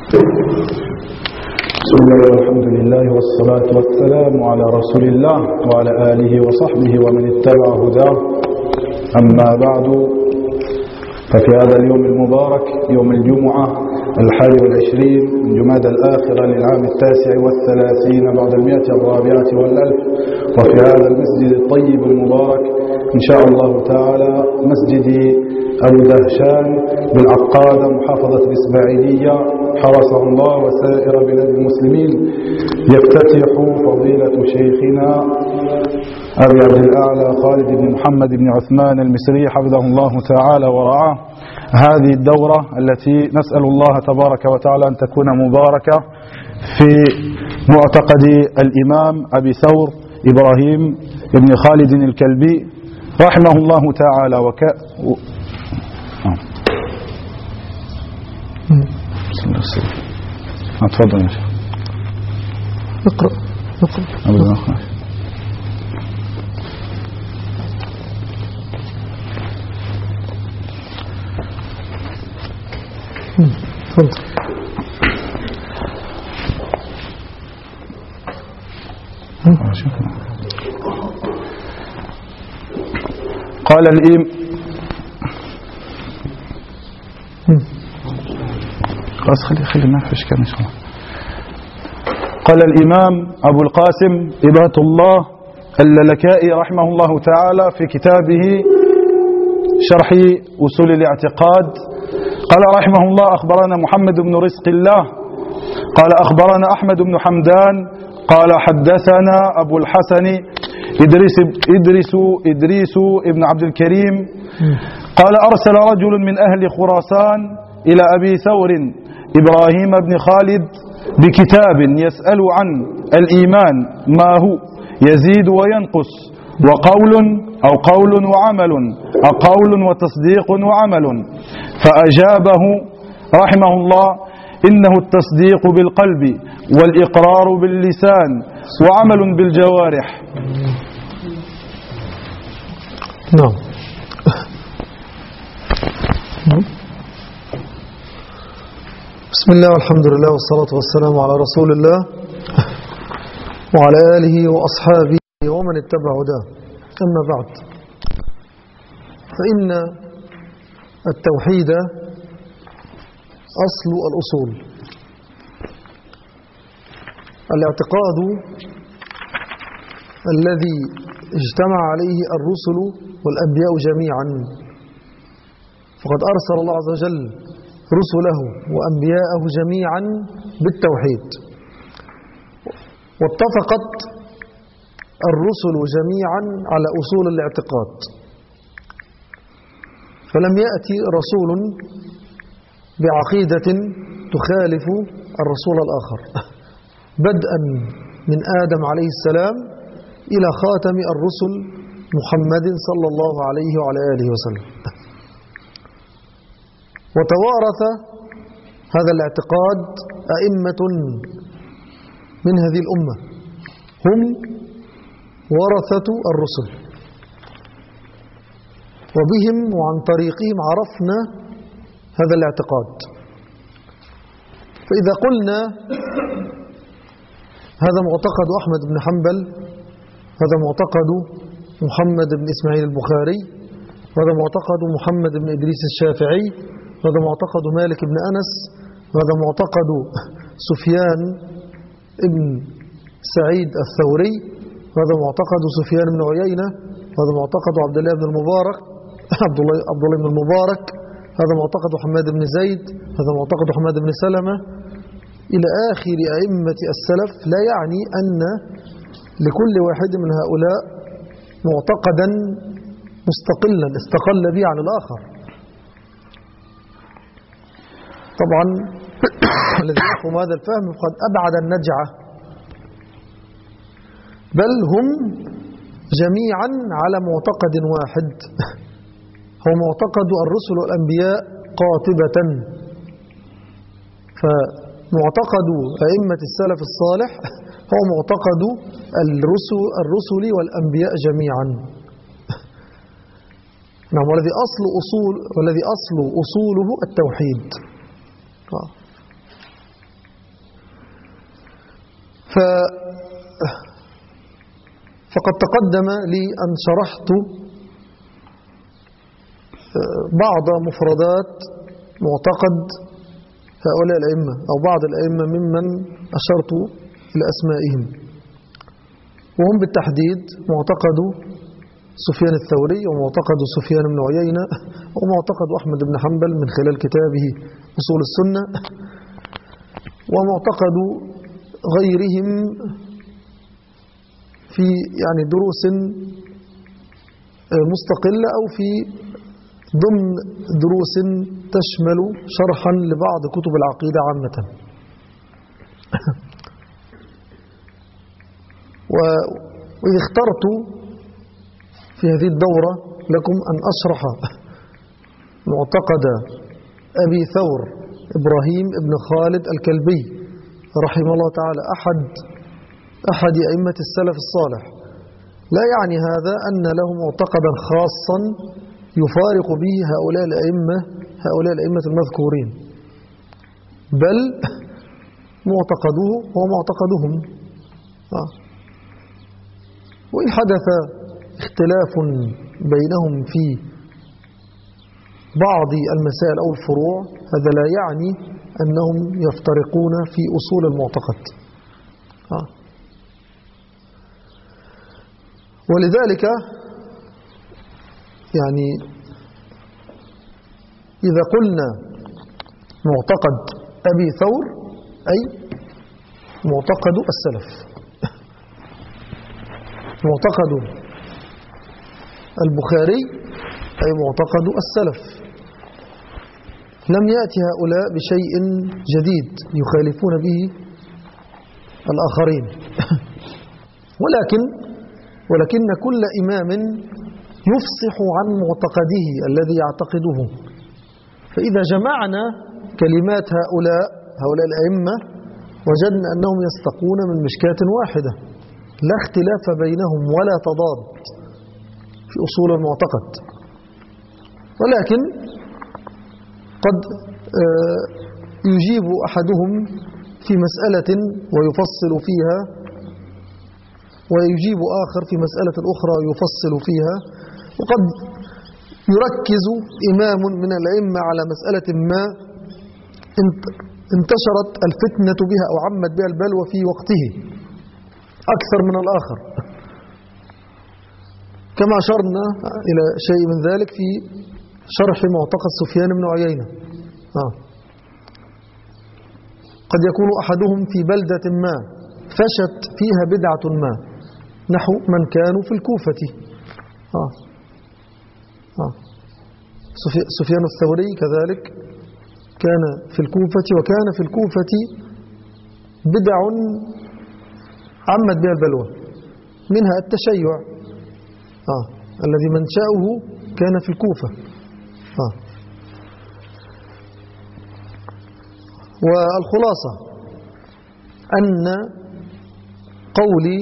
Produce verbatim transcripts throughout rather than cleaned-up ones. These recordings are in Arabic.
بسم الله والحمد لله والصلاة والسلام على رسول الله وعلى آله وصحبه ومن اتبع هداه. أما بعد، ففي هذا اليوم المبارك يوم الجمعة الحادي والعشرين من جمادى الآخرة للعام التاسع والثلاثين بعد المئة الرابعة والألف، وفي هذا المسجد الطيب المبارك إن شاء الله تعالى مسجد أبو دهشان بالعقادة محافظة الإسماعيلية حرسه الله وسائر بلاد المسلمين، يفتتح فضيلة شيخنا أبي عبد الأعلى خالد بن محمد بن عثمان المصري حفظه الله تعالى ورعاه هذه الدورة التي نسأل الله تبارك وتعالى أن تكون مباركة في معتقد الإمام أبي ثور إبراهيم بن خالد الكلبي رحمه الله تعالى. وك... تفضل يا شيخ. اقرأ اقرأ قال الإيم خلاص خلي خلي ما فيش كلام إن شاء الله. قال الإمام أبو القاسم إباة الله اللالكائي رحمه الله تعالى في كتابه شرح أصول الاعتقاد، قال رحمه الله: أخبرنا محمد بن رزق الله قال أخبرنا أحمد بن حمدان قال حدثنا أبو الحسن إدريس إدريس إدريس ابن عبد الكريم قال أرسل رجل من أهل خراسان إلى أبي ثور إبراهيم بن خالد بكتاب يسأل عن الإيمان ما هو يزيد وينقص، وقول أو قول وعمل، أو قول وتصديق وعمل. فأجابه رحمه الله: إنه التصديق بالقلب والإقرار باللسان وعمل بالجوارح. نعم. بسم الله والحمد لله والصلاة والسلام على رسول الله وعلى آله وأصحابه ومن اتبع هداه. أما بعد، فإن التوحيد أصل الأصول. الاعتقاد الذي اجتمع عليه الرسل والأنبياء جميعا، فقد أرسل الله عز وجل رسله وأنبياءه جميعا بالتوحيد، واتفقت الرسل جميعا على أصول الاعتقاد، فلم يأتي رسول بعقيدة تخالف الرسول الآخر بدءا من آدم عليه السلام إلى خاتم الرسل محمد صلى الله عليه وعلى آله وسلم. وتوارث هذا الاعتقاد أئمة من هذه الأمة، هم ورثة الرسل، وبهم وعن طريقهم عرفنا هذا الاعتقاد. فإذا قلنا هذا معتقد أحمد بن حنبل، هذا معتقد محمد بن إسماعيل البخاري، هذا معتقد محمد بن إدريس الشافعي، هذا معتقد مالك بن أنس، هذا معتقد سفيان بن سعيد الثوري، هذا معتقد سفيان بن عيينة، هذا معتقد عبد الله بن المبارك عبد الله عبد الله بن المبارك، هذا معتقد حماد بن زيد، هذا معتقد حماد بن سلمة، إلى آخر أئمة السلف. لا يعني أن لكل واحد من هؤلاء معتقدا مستقلا استقل به عن الآخر. طبعا الذي يفهم هذا الفهم قد أبعد النجعة، بل هم جميعا على معتقد واحد هو معتقد الرسل والأنبياء قاطبة. فمعتقد أئمة السلف الصالح هو معتقد الرسل, الرسل والأنبياء جميعا. نعم. والذي أصل أصول والذي أصل أصوله التوحيد. ف فقد تقدم لي أن شرحت بعض مفردات معتقد هؤلاء الأئمة أو بعض الأئمة ممن أشرت إلى أسمائهم، وهم بالتحديد معتقد سفيان الثوري ومعتقد سفيان بن عيينة ومعتقد أحمد بن حنبل من خلال كتابه أصول السنة، ومعتقد غيرهم في يعني دروس مستقلة أو في ضمن دروس تشمل شرحا لبعض كتب العقيدة عامة. وإذا اخترت في هذه الدورة لكم أن أشرح معتقد أبي ثور إبراهيم ابن خالد الكلبي رحمه الله تعالى أحد أحد أئمة السلف الصالح، لا يعني هذا أن له معتقدا خاصا يفارق به هؤلاء الأئمة هؤلاء الأئمة المذكورين، بل معتقده هو معتقدهم. وإن حدث اختلاف بينهم في بعض المسائل أو الفروع هذا لا يعني أنهم يفترقون في أصول المعتقد. ولذلك يعني إذا قلنا معتقد أبي ثور أي معتقد السلف، معتقد البخاري أي معتقد السلف. لم يأتي هؤلاء بشيء جديد يخالفون به الآخرين ولكن ولكن كل إمام يفصح عن معتقده الذي يعتقده. فإذا جمعنا كلمات هؤلاء هؤلاء الأئمة وجدنا أنهم يستقون من مشكاة واحدة، لا اختلاف بينهم ولا تضاد في أصول المعتقد، ولكن قد يجيب أحدهم في مسألة ويفصل فيها، ويجيب آخر في مسألة أخرى ويفصل فيها، وقد يركز إمام من الأئمة على مسألة ما انتشرت الفتنة بها أو عمت بها البلوى في وقته أكثر من الآخر، كما أشرنا إلى شيء من ذلك في شرح معتقد سفيان بن عيينة. آه. قد يكون أحدهم في بلدة ما فشت فيها بدعة ما، نحو من كانوا في الكوفة. آه. آه. سفيان الثوري كذلك كان في الكوفة، وكان في الكوفة بدع عمت بها البلوى، منها التشيع آه. الذي منشأه كان في الكوفة. آه. والخلاصة أن قولي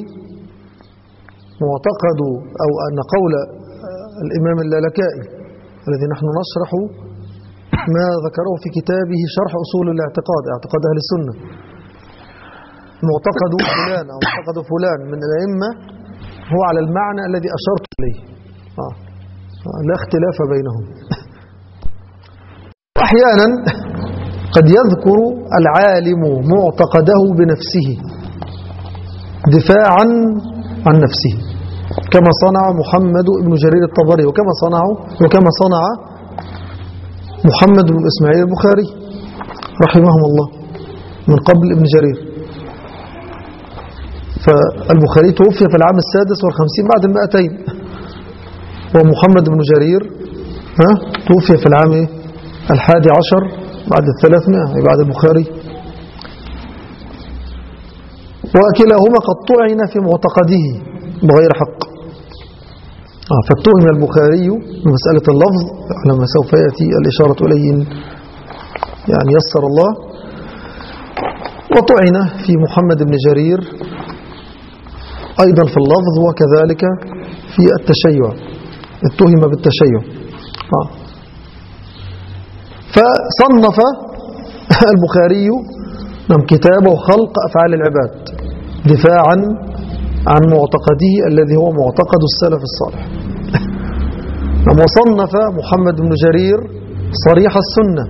معتقد أو أن قول الإمام اللالكائي الذي نحن نشرح ما ذكره في كتابه شرح أصول الاعتقاد اعتقاد أهل السنة، معتقد فلان أو معتقد فلان من الأئمة هو على المعنى الذي أشرت إليه. آه. آه. لا اختلاف بينهم. أحيانا قد يذكر العالم معتقده بنفسه دفاعا عن نفسه، كما صنع محمد بن جرير الطبري، وكما صنع وكما صنع محمد بن إسماعيل البخاري رحمهم الله من قبل ابن جرير. فالبخاري توفي في العام السادس والخمسين بعد المائتين، ومحمد بن جرير ها توفي في العام الحادي عشر بعد الثلاثمائة بعد البخاري، وكلاهما قد طعن في معتقده بغير حق. آه فاتهم البخاري بمسألة اللفظ على ما سوف يأتي الإشارة إليه يعني يسر الله، وطعن في محمد بن جرير أيضا في اللفظ، وكذلك في التشيع اتهم بالتشيع. آه فصنف البخاري من كتابه خلق أفعال العباد دفاعا عن معتقده الذي هو معتقد السلف الصالح. وصنف محمد بن جرير صريح السنة،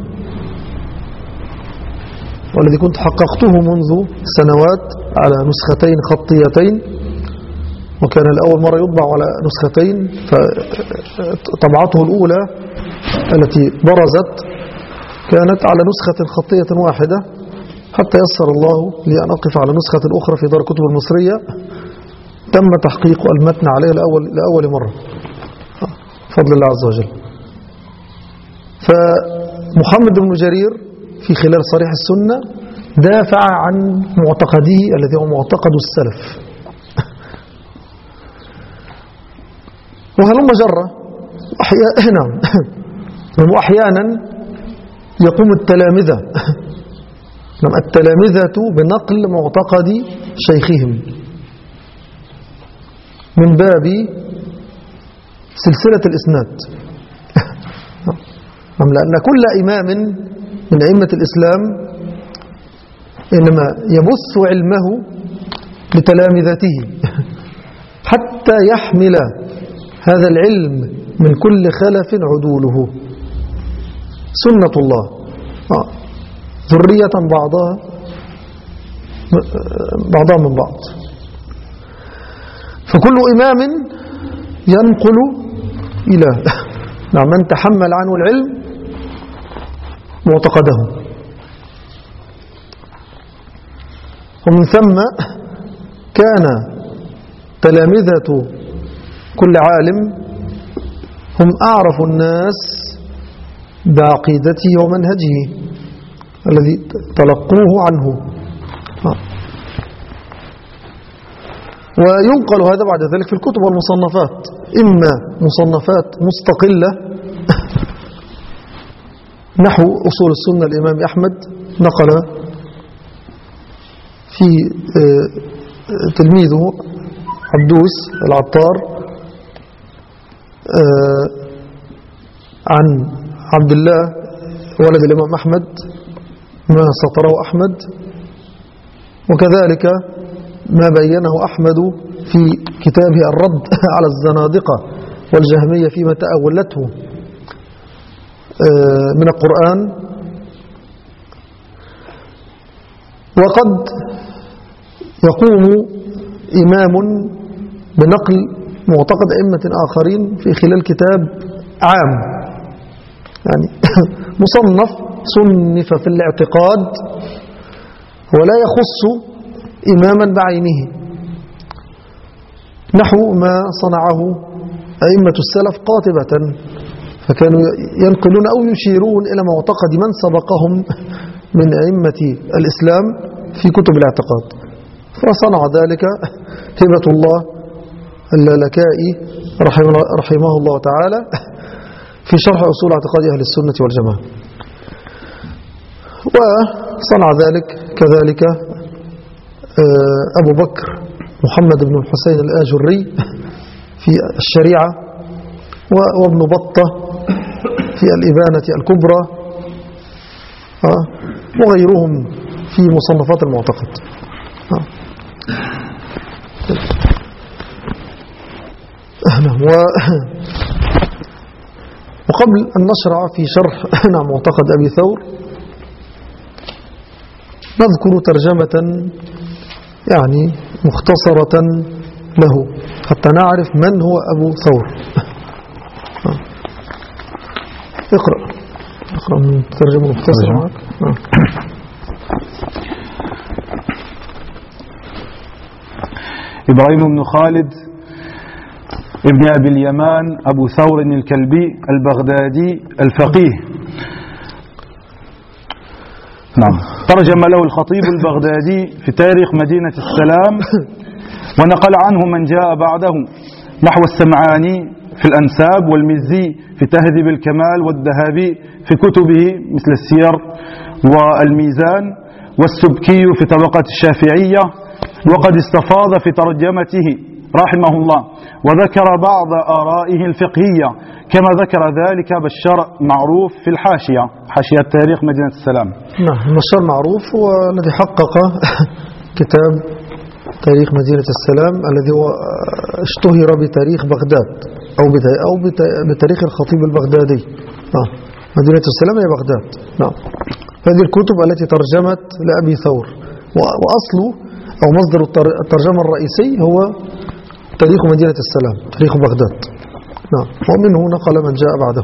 والذي كنت حققته منذ سنوات على نسختين خطيتين، وكان الأول مرة يطبع على نسختين، فطبعته الأولى التي برزت كانت على نسخة خطية واحدة، حتى يسر الله لي أن أقف على نسخة أخرى في دار الكتب المصرية تم تحقيق المتن عليها لأول, لأول مرة بفضل الله عز وجل. فمحمد بن جرير في خلال صريح السنة دافع عن معتقده الذي هو معتقد السلف. وهلم جرة أحيانا وأحيانا يقوم التلامذة التلامذة بنقل معتقد شيخهم من باب سلسلة الإسناد. لأن كل إمام من أئمة الإسلام إنما يبث علمه لتلامذته حتى يحمل هذا العلم من كل خلف عدوله، سنة الله، ذرية بعضها بعضها من بعض. فكل إمام ينقل إلى من تحمل عنه العلم معتقده، ومن ثم كان تلامذة كل عالم هم أعرف الناس بعقيدته ومنهجه الذي تلقوه عنه. وينقل هذا بعد ذلك في الكتب والمصنفات، إما مصنفات مستقلة نحو أصول السنة الإمام أحمد نقل في تلميذه عبدوس العطار عن عبد الله ولد الإمام أحمد ما سطره أحمد، وكذلك ما بينه أحمد في كتابه الرد على الزنادقة والجهمية فيما تأولته من القرآن. وقد يقوم إمام بنقل معتقد أئمة آخرين في خلال كتاب عام، يعني مصنف صنف في الاعتقاد ولا يخص إماما بعينه، نحو ما صنعه أئمة السلف قاطبة، فكانوا ينقلون أو يشيرون إلى معتقد من سبقهم من أئمة الإسلام في كتب الاعتقاد. فصنع ذلك هبة الله اللالكائي رحمه الله تعالى في شرح أصول اعتقاد أهل السنة والجماعة. وصنع ذلك كذلك أبو بكر محمد بن الحسين الآجري في الشريعة، وابن بطة في الإبانة الكبرى، وغيرهم في مصنفات المعتقد. وقبل أن نشرع في شرح معتقد أبي ثور نذكر ترجمة يعني مختصرة له حتى نعرف من هو أبو ثور. اقرأ اقرأ من ترجمة مختصرة معك. إبراهيم بن خالد ابن أبي اليمان أبو ثور الكلبي البغدادي الفقيه. نعم. ترجم له الخطيب البغدادي في تاريخ مدينة السلام، ونقل عنه من جاء بعده نحو السمعاني في الأنساب، والمزي في تهذيب الكمال، والذهبي في كتبه مثل السير والميزان، والسبكي في طبقات الشافعية. وقد استفاض في ترجمته رحمه الله وذكر بعض آرائه الفقهية، كما ذكر ذلك بشار معروف في الحاشية، حاشية تاريخ مدينة السلام. نعم، بشار معروف هو الذي حقق كتاب تاريخ مدينة السلام الذي هو اشتهر بتاريخ بغداد أو أو بتاريخ الخطيب البغدادي. آه. مدينة السلام هي بغداد. نعم. هذه الكتب التي ترجمت لأبي ثور، وأصله أو مصدر الترجمة الرئيسي هو تاريخ مدينة السلام، تاريخ بغداد. نعم. ومنه نقل من جاء بعده.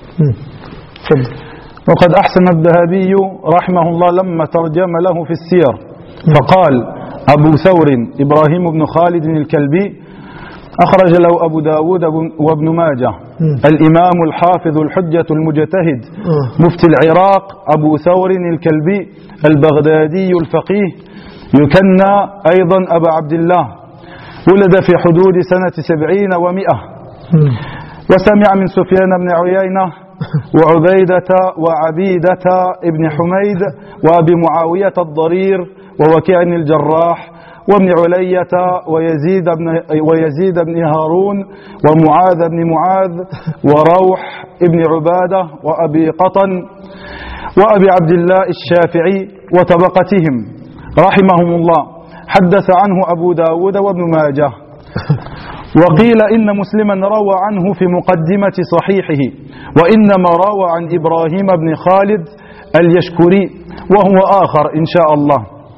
وقد أحسن الذهبي رحمه الله لما ترجم له في السير فقال: أبو ثور إبراهيم بن خالد الكلبي أخرج له أبو داود وابن ماجه. الإمام الحافظ الحجة المجتهد مفتي العراق أبو ثور الكلبي البغدادي الفقيه يكنى أيضا أبا عبد الله، ولد في حدود سنة سبعين ومئة، وسمع من سفيان بن عيينة وعبيدة وعبيدة ابن حميد وأبي معاوية الضرير ووكيع الجراح وابن علية ويزيد بن, ويزيد بن هارون ومعاذ بن معاذ وروح ابن عبادة وأبي قطن وأبي عبد الله الشافعي وطبقتهم رحمهم الله. حدث عنه أبو داود وابن ماجه. وقيل إن مسلما روى عنه في مقدمة صحيحه، وإنما روى عن إبراهيم بن خالد اليشكري وهو آخر إن شاء الله.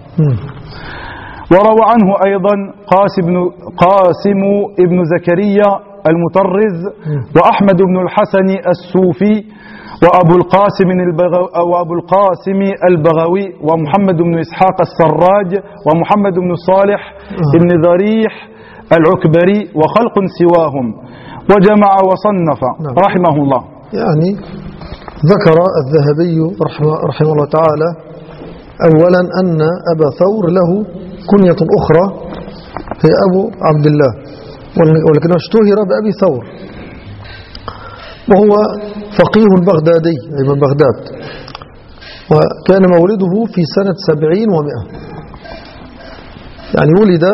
وروى عنه أيضا قاسم, قاسم ابن زكريا المطرز وأحمد بن الحسن السوفي وأبو القاسم, وأبو القاسم البغوي ومحمد بن إسحاق السراج ومحمد بن صالح بن ذريح العكبري وخلق سواهم، وجمع وصنف رحمه الله. يعني ذكر الذهبي رحمه الله تعالى أولا أن أبا ثور له كنية أخرى هي أبو عبد الله، ولكنه اشتهر بأبي ثور، وهو فقيه بغدادي أي من بغداد، وكان مولده في سنة سبعين ومئة، يعني ولد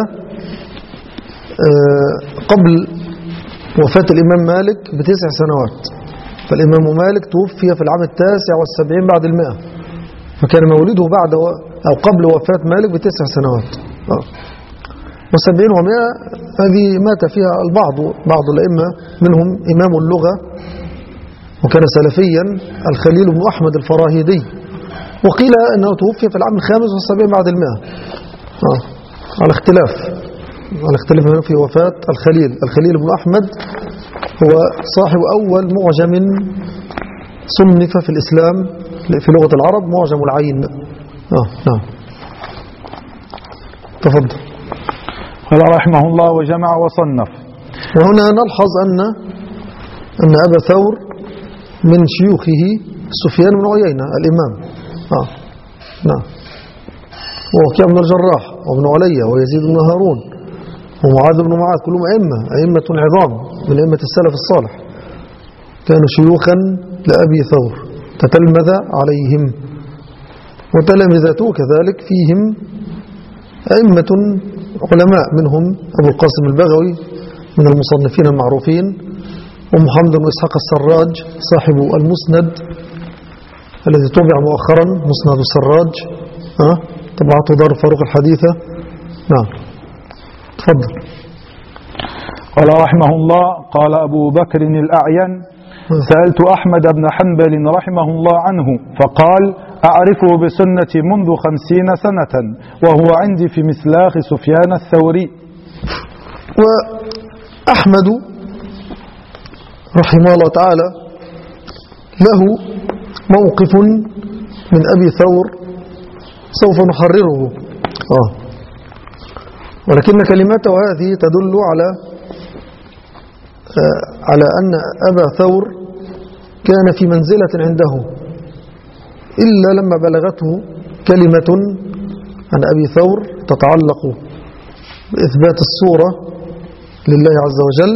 قبل وفاة الإمام مالك بتسع سنوات، فالإمام مالك توفي في العام التاسع والسبعين بعد المئة، فكان مولده بعد أو قبل وفاة مالك بتسع سنوات. آه. وسبعين ومئة هذه مات فيها البعض بعض الأئمة، منهم إمام اللغة وكان سلفيا الخليل بن أحمد الفراهيدي، وقيل أنه توفي في العام الخامس والسبعين بعد المئة. آه. على اختلاف على اختلاف في وفاة الخليل. الخليل بن أحمد هو صاحب أول معجم صنف في الإسلام في لغة العرب، معجم العين. آه. نعم. تفضل. قال رحمه الله وجمع وصنف. وهنا نلحظ أن أن أبا ثور من شيوخه سفيان بن عيينة الإمام. آه. نعم. ووكيع بن الجراح وابن علية ويزيد بن هارون ومعاذ بن معاذ، كلهم أئمة أئمة عظام من أئمة السلف الصالح، كانوا شيوخا لأبي ثور تتلمذ عليهم، وتلامذته كذلك فيهم أئمة علماء، منهم أبو القاسم البغوي من المصنفين المعروفين، ومحمد بن إسحاق السراج صاحب المسند الذي طبع مؤخرا، مسند السراج ها طبعته دار فاروق الحديثة. نعم. تفضل. قال رحمه الله قال أبو بكر الأعين سألت أحمد بن حنبل رحمه الله عنه فقال: أعرفه بسنة منذ خمسين سنة وهو عندي في مسلاخ سفيان الثوري. وأحمد رحمه الله تعالى له موقف من أبي ثور سوف نحرره، آه. ولكن كلماته هذه تدل على آه على أن أبا ثور كان في منزلة عنده، إلا لما بلغته كلمة عن أبي ثور تتعلق بإثبات الصورة لله عز وجل،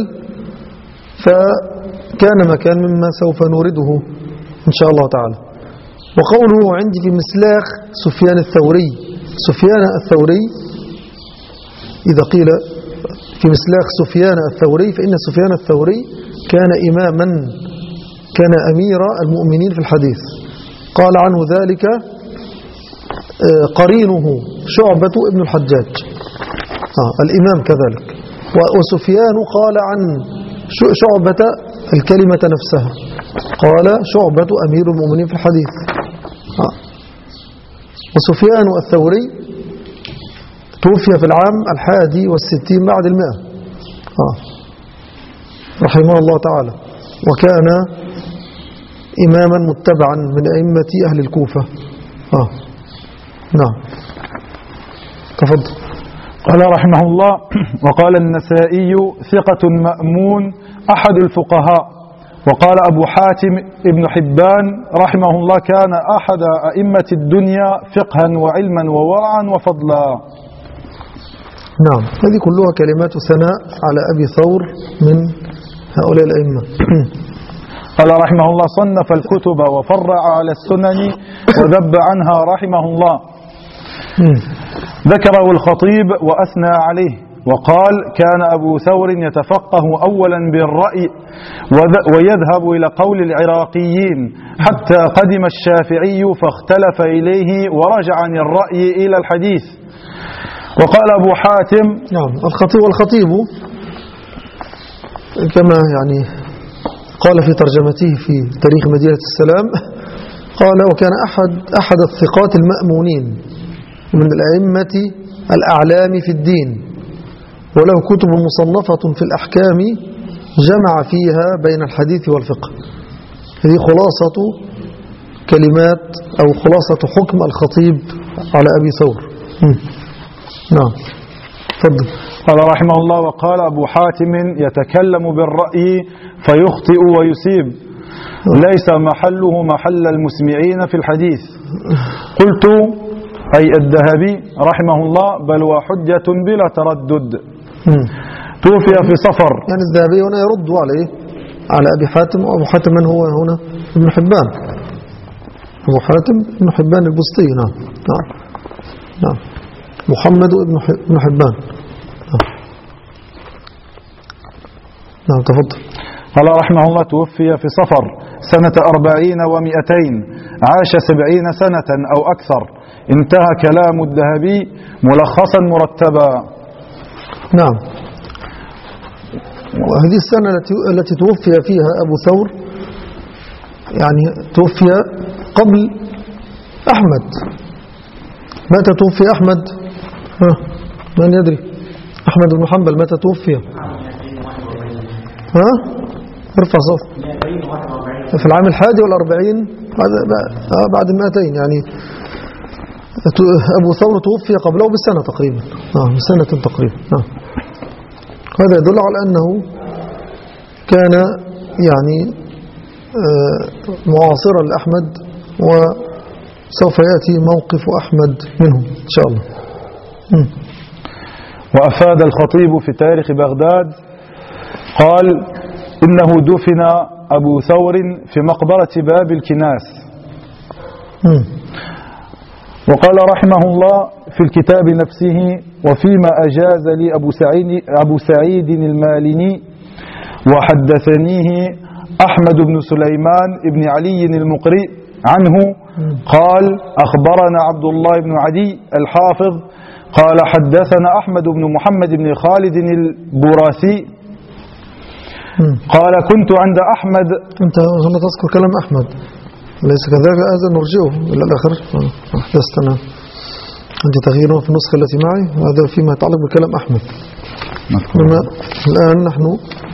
فكان مكان مما سوف نورده إن شاء الله تعالى. وقوله عندي في مسلاخ سفيان الثوري، سفيان الثوري إذا قيل في مسلاخ سفيان الثوري فإن سفيان الثوري كان إماما، كان أمير المؤمنين في الحديث. قال عنه ذلك قرينه شعبة ابن الحجاج، آه الإمام كذلك. وسفيان قال عن شعبة الكلمة نفسها، قال شعبة أمير المؤمنين في الحديث. آه. وسفيان الثوري توفي في العام الحادي والستين بعد المئة، آه. رحمه الله تعالى، وكان إماما متبعا من أئمة أهل الكوفة. آه. نعم تفضل. قال رحمه الله: وقال النسائي ثقة مأمون أحد الفقهاء. وقال أبو حاتم ابن حبان رحمه الله: كان أحد أئمة الدنيا فقها وعلما وورعا وفضلا. نعم، هذه كلها كلمات ثناء على أبي ثور من هؤلاء الأئمة. قال رحمه الله: صنف الكتب وفرع على السنن وذب عنها رحمه الله. ذكره الخطيب وأثنى عليه، وقال: كان أبو ثور يتفقه أولا بالرأي ويذهب إلى قول العراقيين حتى قدم الشافعي فاختلف إليه ورجع عن الرأي إلى الحديث. وقال أبو حاتم: نعم، الخطيب والخطيب كما يعني قال في ترجمته في تاريخ مدينة السلام، قال: وكان أحد أحد الثقات المأمونين من الأئمة الأعلام في الدين، وله كتب مصنفة في الأحكام جمع فيها بين الحديث والفقه. هذه خلاصة كلمات أو خلاصة حكم الخطيب على أبي ثور. نعم تفضل. قال رحمه الله: وقال أبو حاتم: يتكلم بالرأي فيخطئ ويسيب، ليس محله محل المسمعين في الحديث. قلت: أي الذهبي رحمه الله: بل وحجة بلا تردد. توفي في صفر. يعني الذهبي هنا يرد عليه على أبي حاتم، وأبو حاتم من هو هنا؟ ابن حبان، أبو حاتم ابن حبان البسطي. نعم نعم نعم محمد ابن حبان. نعم, نعم تفضل. قال رحمه الله: توفي في صفر سنة أربعين ومئتين، عاش سبعين سنة أو أكثر. انتهى كلام الذهبي ملخصا مرتبا. نعم. وهذه السنة التي توفي فيها أبو ثور يعني توفي قبل أحمد. متى توفي أحمد؟ ها من يدري؟ أحمد بن حنبل متى توفي؟ ها ارفع صوت. في العام الحادي والأربعين بعد بعد المئتين، يعني أبو ثور توفي قبله بسنة تقريبا، آه بسنة تقريبا. آه. هذا يدل على أنه كان يعني آه معاصرا لأحمد، وسوف يأتي موقف أحمد منه إن شاء الله. م. وأفاد الخطيب في تاريخ بغداد قال: إنه دفن أبو ثور في مقبرة باب الكناس. م. وقال رحمه الله في الكتاب نفسه: وفيما أجاز لي أبو سعيد, أبو سعيد المالني وحدثنيه أحمد بن سليمان بن علي المقري عنه قال: أخبرنا عبد الله بن عدي الحافظ قال: حدثنا أحمد بن محمد بن خالد البراسي قال: كنت عند أحمد. أنت هنا تذكر كلام أحمد ليس كذلك؟ هذا نرجعه إلى الآخر. أحدثنا عندي تغيير في النسخة التي معي، وهذا فيما يتعلق بكلام أحمد. الآن نحن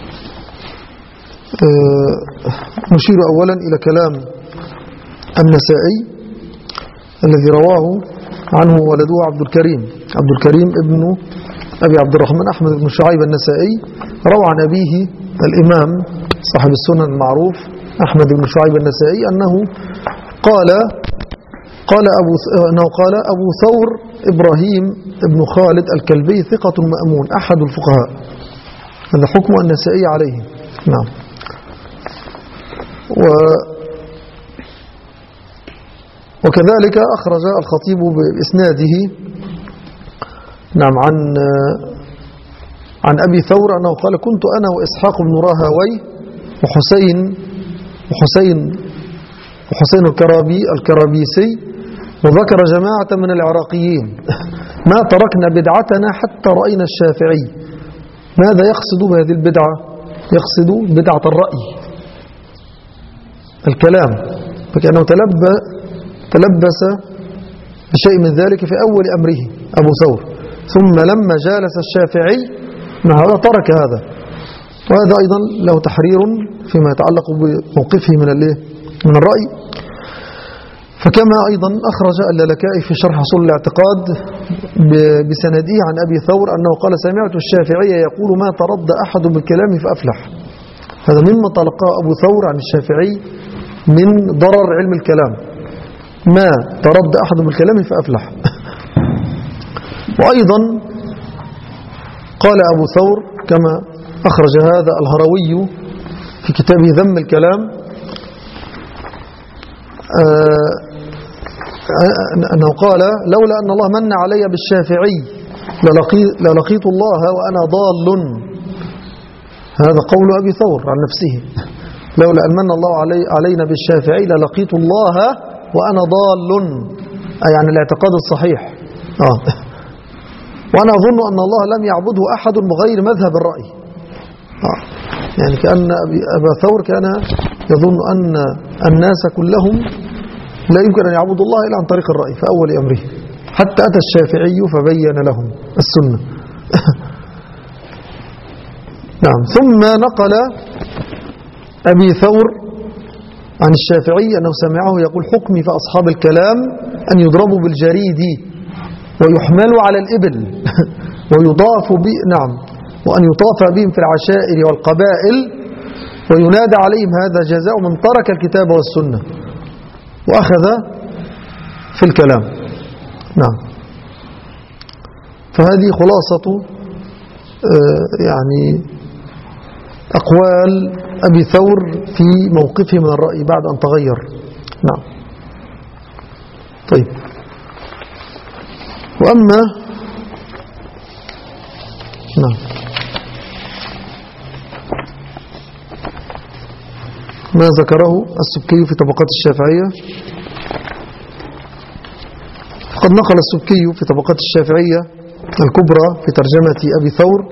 نشير أولا إلى كلام النسائي الذي رواه عنه ولده عبد الكريم عبد الكريم ابن أبي عبد الرحمن أحمد بن شعيب النسائي، روى عن أبيه الإمام صاحب السنن المعروف أحمد بن شعيب النسائي أنه قال قال أبو أنه قال أبو ثور إبراهيم ابن خالد الكلبي ثقة مأمون أحد الفقهاء. هذا حكم النسائي عليه. نعم. و وكذلك أخرج الخطيب بإسناده نعم عن عن أبي ثور أنه قال: كنت أنا وإسحاق بن راهوي وحسين وحسين وحسين الكرابي الكرابيسي وذكر جماعة من العراقيين ما تركنا بدعتنا حتى رأينا الشافعي. ماذا يقصد بهذه البدعة؟ يقصد بدعة الرأي، الكلام، فكأنه تلبس بشيء من ذلك في أول أمره أبو ثور، ثم لما جالس الشافعي مع هذا ترك هذا. وهذا أيضا له تحرير فيما يتعلق بموقفه من من الرأي. فكما أيضا أخرج اللالكائي في شرح أصول الاعتقاد بسنده عن أبي ثور أنه قال: سمعت الشافعي يقول ما ترد أحد بالكلام فأفلح. هذا مما تلقاه أبو ثور عن الشافعي من ضرر علم الكلام، ما ترد أحد بالكلام فأفلح. وأيضا قال أبو ثور كما أخرج هذا الهروي في كتابه ذم الكلام أنه قال: لولا أن الله من علي بالشافعي للقيت الله وأنا ضال. هذا قول أبي ثور عن نفسه: لولا أن من الله علي علينا بالشافعي للقيت الله وأنا ضال، أي عن الاعتقاد الصحيح. آه. وأنا أظن أن الله لم يعبده أحد بغير مذهب الرأي. آه. يعني كأن أبا ثور كان يظن أن الناس كلهم لا يمكن أن يعبدوا الله إلا عن طريق الرأي في أول أمره، حتى أتى الشافعي فبين لهم السنة. نعم. ثم نقل أبي ثور عن الشافعي أنه سمعه يقول: حكمي في أصحاب الكلام أن يضربوا بالجريد ويحملوا على الإبل ويضاف بي نعم وأن يطاف بهم في العشائر والقبائل وينادى عليهم هذا جزاء من ترك الكتاب والسنة وأخذ في الكلام. نعم. فهذه خلاصة يعني أقوال أبي ثور في موقفه من الرأي بعد أن تغير. نعم. طيب. وأما نعم ما ذكره السبكي في طبقات الشافعية، فقد نقل السبكي في طبقات الشافعية الكبرى في ترجمة أبي ثور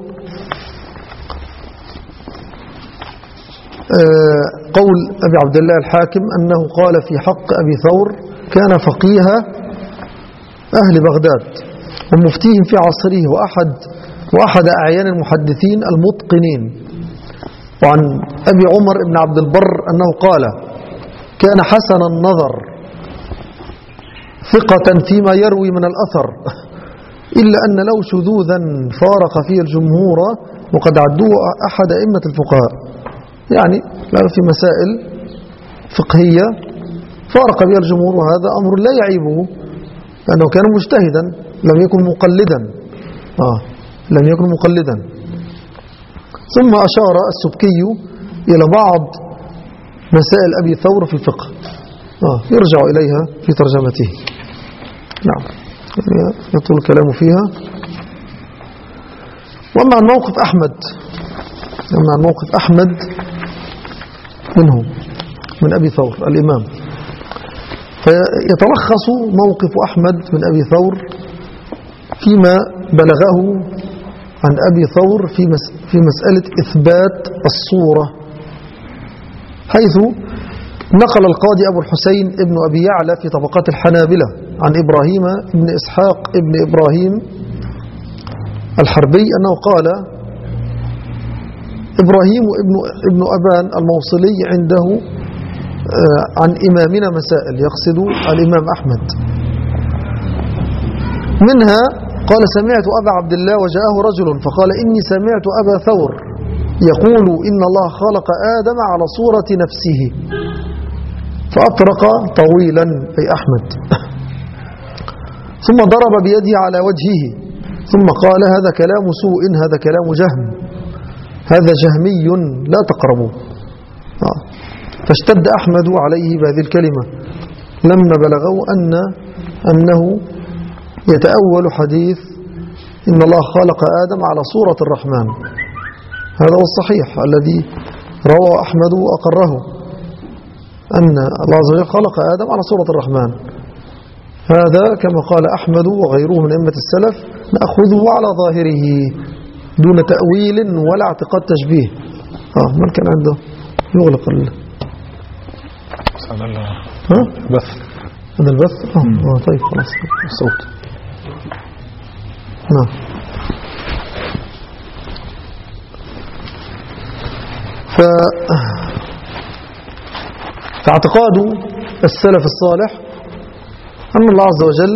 قول أبي عبد الله الحاكم أنه قال في حق أبي ثور: كان فقيه أهل بغداد ومفتيهم في عصره وأحد, وأحد أعيان المحدثين المتقنين. وعن أبي عمر بن عبد البر أنه قال: كان حسن النظر ثقة فيما يروي من الأثر، إلا أن له شذوذا فارق فيه الجمهور وقد عدوه أحد أئمة الفقهاء. يعني في مسائل فقهية فارق بها الجمهور، وهذا أمر لا يعيبه لأنه كان مجتهدا لم يكن مقلدا. آه لم يكن مقلدا. ثم أشار السبكي إلى بعض مسائل أبي ثور في الفقه آه يرجع إليها في ترجمته. نعم يطول الكلام فيها. وأما عن موقف أحمد أما عن موقف أحمد منه من أبي ثور الإمام، فيتلخص موقف أحمد من أبي ثور فيما بلغه عن أبي ثور في في مسألة إثبات الصورة، حيث نقل القاضي أبو الحسين ابن أبي يعلى في طبقات الحنابلة عن إبراهيم ابن إسحاق ابن إبراهيم الحربي أنه قال: إبراهيم ابن, ابن أبان الموصلي عنده عن إمامنا مسائل، يقصد الإمام أحمد. منها قال: سمعت أبا عبد الله وجاءه رجل فقال: إني سمعت أبا ثور يقول إن الله خلق آدم على صورة نفسه، فأطرق طويلا أي أحمد، ثم ضرب بيده على وجهه، ثم قال: هذا كلام سوء، هذا كلام جهم، هذا جهمي لا تقربوا. آه. فاشتد أحمد عليه بهذه الكلمة لما بلغوا أن أنه يتأول حديث إن الله خلق آدم على صورة الرحمن. هذا هو الصحيح الذي روى أحمد وأقره، أن الله عز وجل خلق آدم على صورة الرحمن. هذا كما قال أحمد وغيره من أئمة السلف نأخذه على ظاهره دون تأويل ولا اعتقاد تشبيه. آه من كان عنده يغلق ال ها بث هذا البث آه. آه طيب خلاص الصوت. نعم. فاعتقاد السلف الصالح أن الله عز وجل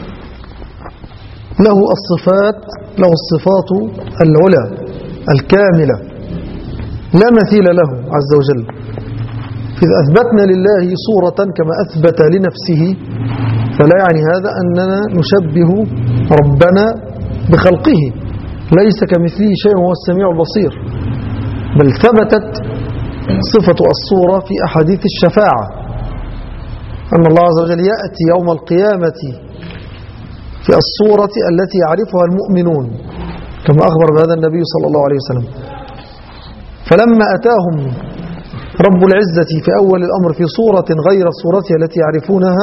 له الصفات له الصفات العلى الكاملة لا مثيل له عز وجل. إذا أثبتنا لله صورة كما أثبت لنفسه فلا يعني هذا أننا نشبه ربنا بخلقه، ليس كمثله شيء وهو السميع البصير، بل ثبتت صفة الصورة في أحاديث الشفاعة أن الله عز وجل يأتي يوم القيامة في الصورة التي يعرفها المؤمنون كما أخبر بهذا النبي صلى الله عليه وسلم. فلما أتاهم رب العزة في أول الأمر في صورة غير صورتها التي يعرفونها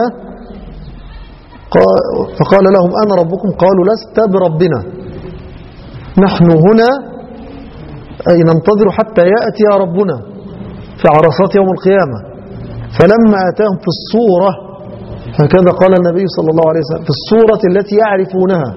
فقال لهم أنا ربكم، قالوا لست بربنا، نحن هنا أي ننتظر حتى يأتي ربنا في عرصات يوم القيامة. فلما أتاهم في الصورة هكذا قال النبي صلى الله عليه وسلم في الصورة التي يعرفونها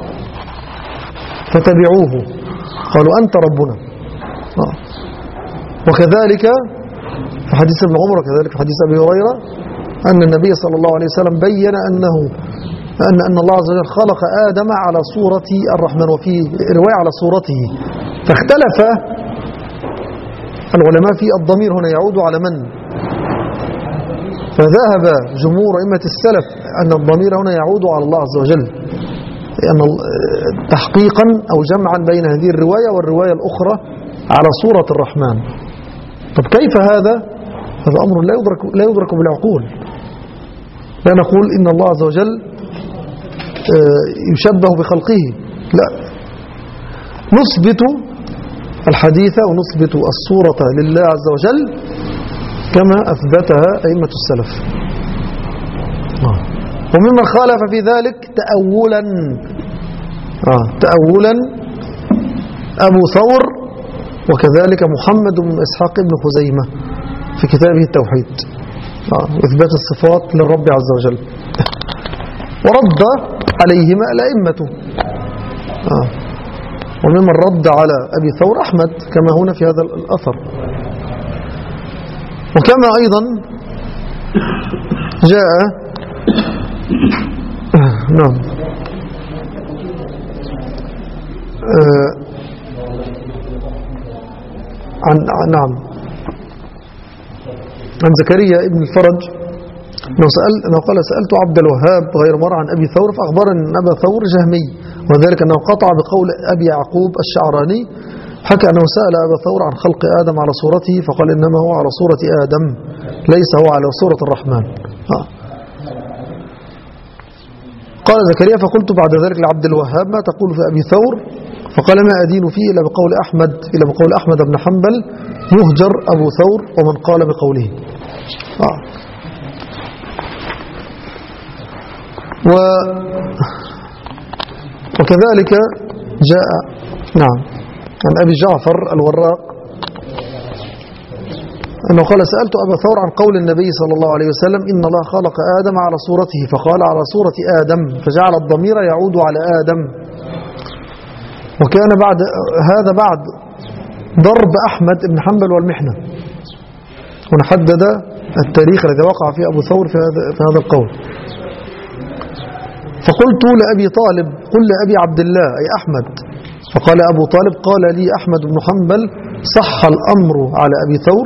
فتبعوه قالوا أنت ربنا. آه. وكذلك في حديث ابن عمر وكذلك في حديث أبي هريرة أن النبي صلى الله عليه وسلم بين أنه أن أن الله عز وجل خلق آدم على صورة الرحمن، وفي رواية على صورته. فاختلف العلماء في الضمير هنا يعود على من؟ فذهب جمهور أئمة السلف أن الضمير هنا يعود على الله عز وجل، أن تحقيقا أو جمعا بين هذه الرواية والرواية الأخرى على صورة الرحمن. طب كيف هذا؟ هذا أمر لا يدرك, لا يدرك بالعقول. لا نقول إن الله عز وجل يشبه بخلقه، لا، نثبت الحديث ونثبت الصورة لله عز وجل كما أثبتها أئمة السلف. وممن خالف في ذلك تأولا آه تأولا أبو ثور وكذلك محمد بن إسحاق بن خزيمة في كتابه التوحيد آه إثبات الصفات للرب عز وجل. ورد عليهما الأئمة آه وممن رد على أبي ثور أحمد كما هنا في هذا الأثر. وكما أيضا جاء نعم آه عن نعم عن زكريا ابن الفرج أنه سأل أنه قال سألت عبد الوهاب غير مرة عن أبي ثور فأخبرني أن أبا ثور جهمي، وذلك أنه قطع بقول أبي يعقوب الشعراني، حكى أنه سأل أبا ثور عن خلق آدم على صورته فقال إنما هو على صورة آدم ليس هو على صورة الرحمن. آه. قال زكريا فقلت بعد ذلك لعبد الوهاب ما تقول في أبي ثور؟ فقال ما أدين فيه إلا بقول أحمد إلا بقول أحمد بن حنبل يهجر أبو ثور ومن قال بقوله. آه. و وكذلك جاء نعم عن أبي جعفر الوراق أنه قال سألت أبا ثور عن قول النبي صلى الله عليه وسلم إن الله خلق آدم على صورته فقال على صورة آدم فجعل الضمير يعود على آدم. وكان بعد هذا بعد ضرب أحمد بن حنبل والمحنة، ونحدد التاريخ الذي وقع فيه أبو ثور في هذا, في هذا القول. فقلت لأبي طالب قل لأبي عبد الله أي أحمد، فقال أبو طالب قال لي أحمد بن حنبل صح الأمر على أبي ثور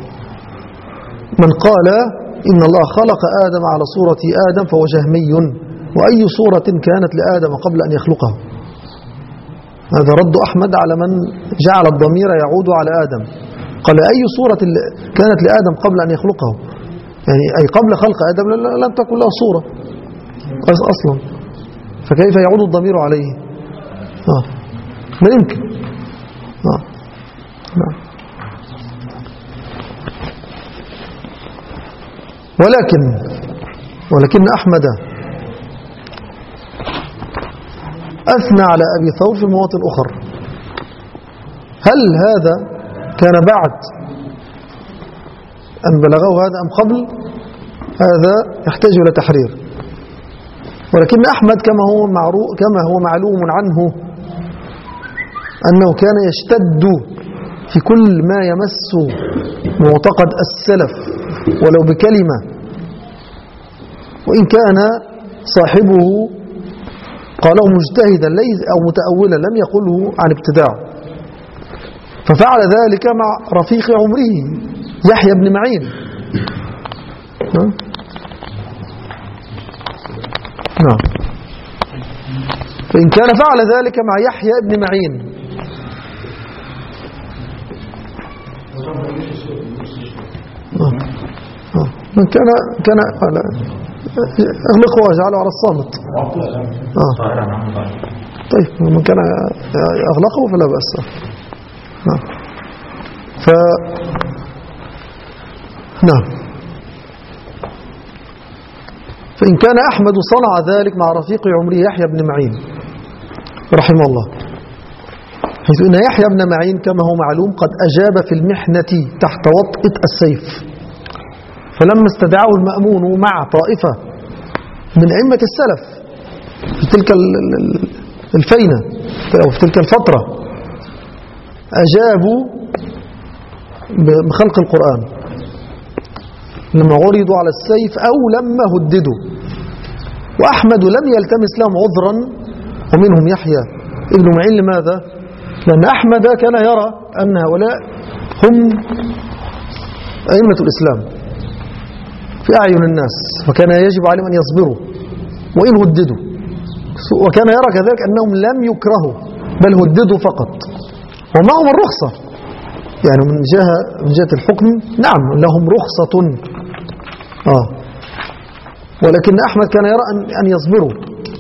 من قال إن الله خلق آدم على صورة آدم فهو جهمي، وأي صورة كانت لآدم قبل أن يخلقه. هذا رد أحمد على من جعل الضمير يعود على آدم، قال أي صورة كانت لآدم قبل أن يخلقه، يعني أي قبل خلق آدم لم تكن له صورة أصلا، فكيف يعود الضمير عليه؟ آه. لا يمكن. آه. آه. ولكن ولكن أحمد أثنى على أبي ثور في مواطن أخرى. هل هذا كان بعد أن بلغه هذا أم قبل؟ هذا يحتاج إلى تحرير. ولكن أحمد كما هو معروف كما هو معلوم عنه أنه كان يشتد في كل ما يمس معتقد السلف ولو بكلمة، وإن كان صاحبه قاله مجتهدا أو متأولا لم يقله عن ابتداع، ففعل ذلك مع رفيق عمره يحيى بن معين. نعم. فإن كان فعل ذلك مع يحيى بن معين من كان كان اغلقه واجعله على الصامت. آه. طيب من كان اغلقه فلا بأس. نعم. ف نعم. فإن كان أحمد صنع ذلك مع رفيق عمره يحيى بن معين رحمه الله، حيث أن يحيى بن معين كما هو معلوم قد أجاب في المحنة تحت وطئة السيف، فلما استدعاه المأمون مع طائفة من أئمة السلف في تلك الفينة أو في تلك الفترة أجابوا بخلق القرآن لما عرضوا على السيف أو لما هددوا، وأحمد لم يلتمس لهم عذرا ومنهم يحيى ابن معين. لماذا؟ لأن أحمد كان يرى أن هؤلاء هم أئمة الإسلام في أعين الناس، وكان يجب عليهم أن يصبروا وإن هددوا، وكان يرى كذلك أنهم لم يكرهوا بل هددوا فقط ومعهم الرخصة، يعني من جهة من جهة الحكم نعم لهم رخصة. آه. ولكن أحمد كان يرى أن أن يصبروا،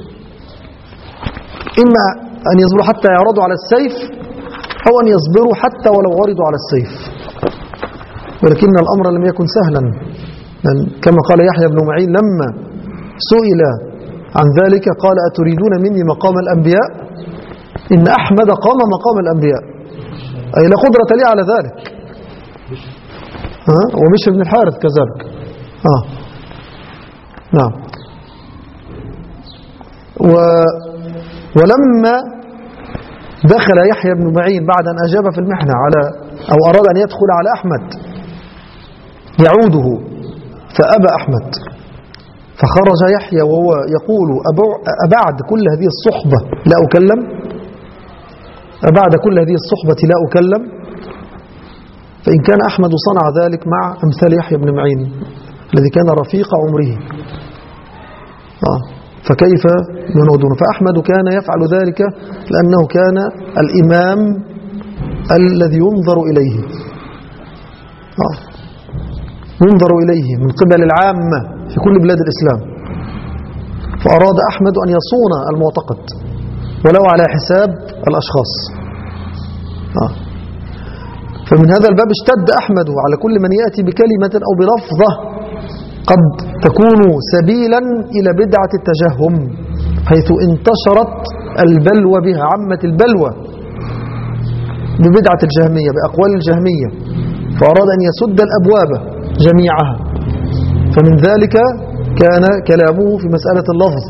إما أن يصبروا حتى يعرضوا على السيف أو أن يصبروا حتى ولو عرضوا على السيف. ولكن الأمر لم يكن سهلا، كما قال يحيى بن معين لما سئل عن ذلك قال أتريدون مني مقام الأنبياء؟ إن أحمد قام مقام الأنبياء، أي لا قدرة لي على ذلك. ها؟ وبشر بن الحارث كذلك. آه. نعم. و ولما دخل يحيى بن معين بعد أن أجاب في المحنة على أو أراد أن يدخل على أحمد يعوده فأبى أحمد، فخرج يحيى وهو يقول أبعد كل هذه الصحبة لا أكلم، أبعد كل هذه الصحبة لا أكلم. فإن كان أحمد صنع ذلك مع أمثال يحيى بن معين الذي كان رفيق عمره، آه. فكيف ينودون؟ فأحمد كان يفعل ذلك لأنه كان الإمام الذي ينظر إليه، آه. ينظر إليه من قبل العامة في كل بلاد الإسلام، فأراد أحمد أن يصون المعتقد ولو على حساب الأشخاص. آه. فمن هذا الباب اشتد أحمد على كل من يأتي بكلمة أو بلفظة قد تكون سبيلا إلى بدعة التجهم، حيث انتشرت البلوى بها، عمت البلوى ببدعة الجهمية بأقوال الجهمية، فأراد أن يسد الأبواب جميعها. فمن ذلك كان كلامه في مسألة اللفظ،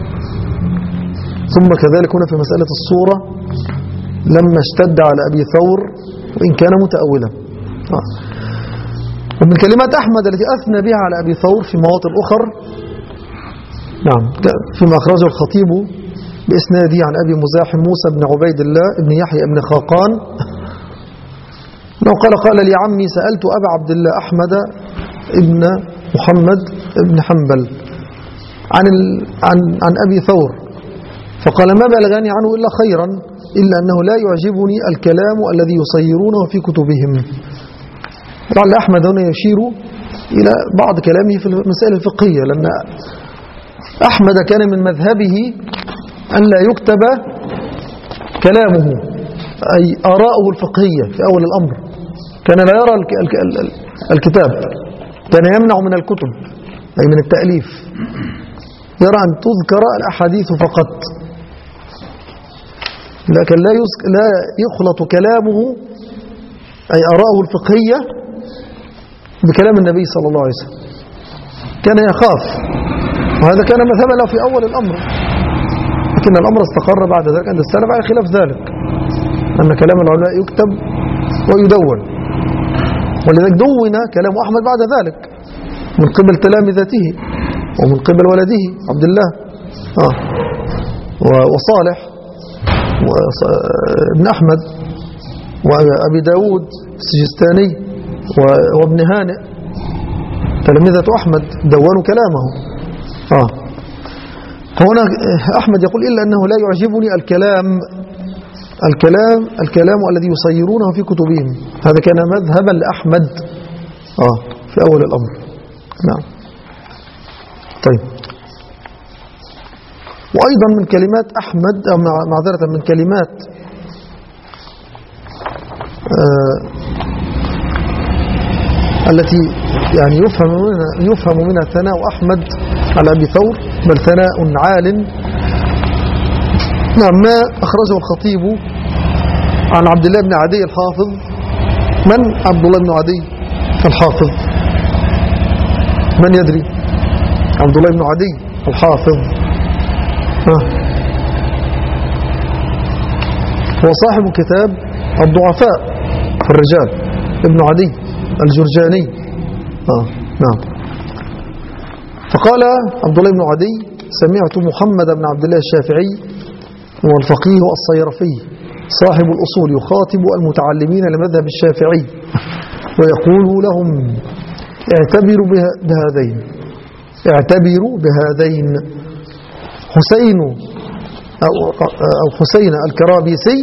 ثم كذلك هنا في مسألة الصورة لما اشتد على أبي ثور وإن كان متأولا. آه. ومن كلمات أحمد التي أثنى بها على أبي ثور في مواطن أخر، نعم، فيما أخرجه الخطيب بإسناده عن أبي مزاحم موسى بن عبيد الله بن يحيى بن خاقان أنه قال قال لي عمي سألت أبا عبد الله أحمد ابن محمد ابن حنبل عن, عن, عن أبي ثور، فقال ما بلغني عنه إلا خيرا، إلا أنه لا يعجبني الكلام الذي يصيرونه في كتبهم. لعل أحمد هنا يشير إلى بعض كلامه في المسائل الفقهية، لأن أحمد كان من مذهبه أن لا يكتب كلامه أي آراءه الفقهية في أول الأمر، كان لا يرى الكتاب، كان يمنع من الكتب أي من التأليف، يرى أن تذكر الأحاديث فقط. لكن لا لا يخلط كلامه أي آراءه الفقهية بكلام النبي صلى الله عليه وسلم. كان يخاف، وهذا كان مذهبا له في أول الأمر، لكن الأمر استقر بعد ذلك عند السلف على خلاف ذلك، أن كلام العلماء يكتب ويدون، ولذلك دون كلام أحمد بعد ذلك من قبل تلامذته ومن قبل ولده عبد الله آه وصالح وابن أحمد وأبي داود السجستاني وابن هانئ تلامذة أحمد دونوا كلامه. آه هنا أحمد يقول إلا أنه لا يعجبني الكلام الكلام الكلام الذي يصيرونه في كتبهم. هذا كان مذهبا لأحمد آه في أول الأمر. نعم. طيب، وأيضا من كلمات أحمد أو معذرة من كلمات آه التي يعني يفهم منها يفهم منها ثناء أحمد على أبي ثور، بل ثناء عال. نعم، ما أخرجه الخطيب عن عبد الله بن عدي الحافظ. من عبد الله بن عدي الحافظ؟ من يدري؟ عبد الله بن عدي الحافظ ها. هو صاحب كتاب الضعفاء في الرجال، ابن عدي الجرجاني آه. نعم. فقال عبد الله بن عدي: سمعت محمد بن عبد الله الشافعي هو الفقيه الصيرفي صاحب الأصول يخاطب المتعلمين لمذهب الشافعي ويقول لهم: اعتبروا بهذين اعتبروا بهذين حسين أو حسين الكرابيسي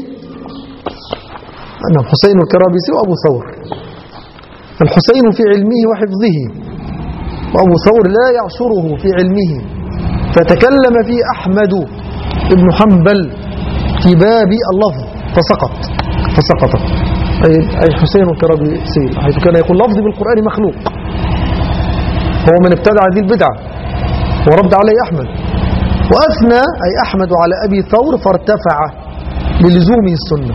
نعم حسين الكرابيسي وأبو ثور. الحسين في علمه وحفظه، وأبو ثور لا يعصره في علمه. فتكلم فيه أحمد بن حنبل في باب اللفظ فسقط فسقط أي, أي حسين الكرابيسي، حيث كان يقول لفظ بالقرآن مخلوق. هو من ابتدع هذه البدعة ورد عليه أحمد، وأثنى أي أحمد على أبي ثور فارتفع بلزومه السنة.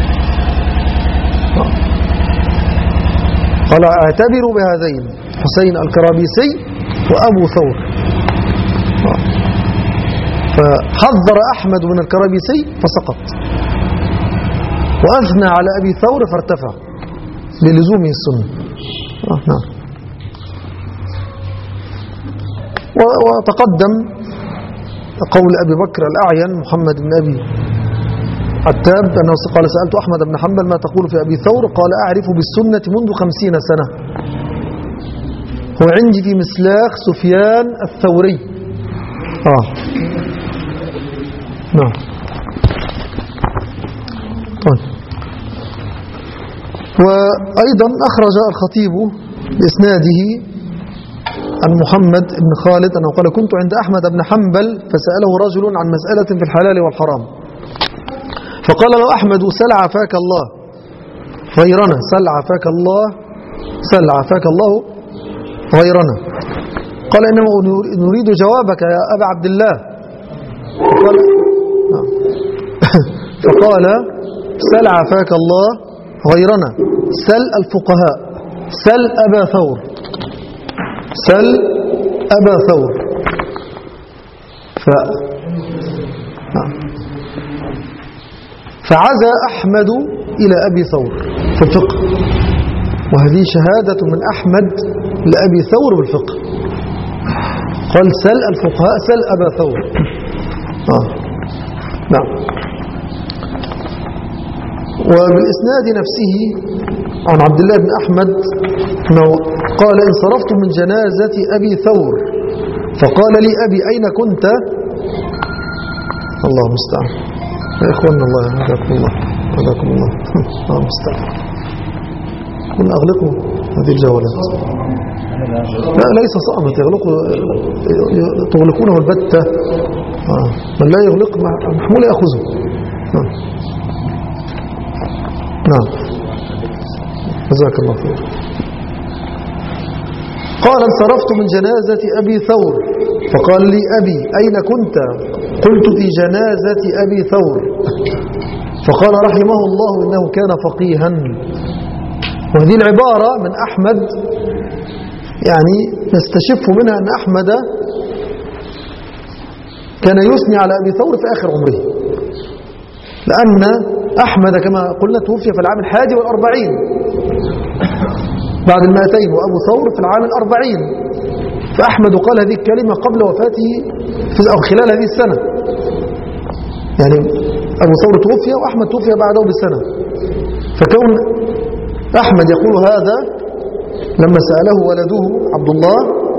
قال: اعتبروا بهذين حسين الكرابيسي وأبو ثور. فحذر أحمد من الكرابيسي فسقط، وأثنى على أبي ثور فارتفع بلزومه السنة. نعم. وتقدم قول أبي بكر الأعين محمد بن أبي عتاب أنه قال: سألت أحمد بن حنبل ما تقول في أبي ثور؟ قال: أعرف بالسنة منذ خمسين سنة، هو عندي في مسلاخ سفيان الثوري. آه نعم. طيب. وأيضا أخرج الخطيب بإسناده عن محمد بن خالد أنه قال: كنت عند أحمد بن حنبل فسأله رجل عن مسألة في الحلال والحرام، فقال له أحمد: سل عافاك الله غيرنا، سل عافاك الله سل عافاك الله غيرنا. قال: إنما نريد جوابك يا أبا عبد الله. فقال, فقال: سل عافاك الله غيرنا، سل الفقهاء، سل أبا ثور، سل أبا ثور. ف... فعزى أحمد إلى أبي ثور في الفقه، وهذه شهادة من أحمد لأبي ثور بالفقه. قال: سل الفقهاء، سل أبا ثور. آه. نعم. وبالإسناد نفسه عن عبد الله بن أحمد أنه قال: انصرفت من جنازة أبي ثور فقال لي أبي: أين كنت؟ الله المستعان يا إخواننا، الله هداكم الله هداكم الله الله المستعان. كنا أغلقوا هذه الجولات. لا، ليس صامت، يغلقوا تغلقونه البتة. آه. من لا يغلق محمول يأخذه. نعم نعم جزاك الله خير. قال: انصرفت من جنازة أبي ثور فقال لي أبي: أين كنت؟ قلت: في جنازة أبي ثور. فقال رحمه الله إنه كان فقيها. وهذه العبارة من أحمد يعني نستشف منها أن أحمد كان يثني على أبي ثور في آخر عمره، لأن أحمد كما قلنا توفي في العام الحادي والأربعين بعد المائتين، وأبو ثور في العام الأربعين. فأحمد قال هذه الكلمة قبل وفاته أو خلال هذه السنة، يعني أبو ثور توفي وأحمد توفي بعده بسنة. فكون أحمد يقول هذا لما سأله ولده عبد الله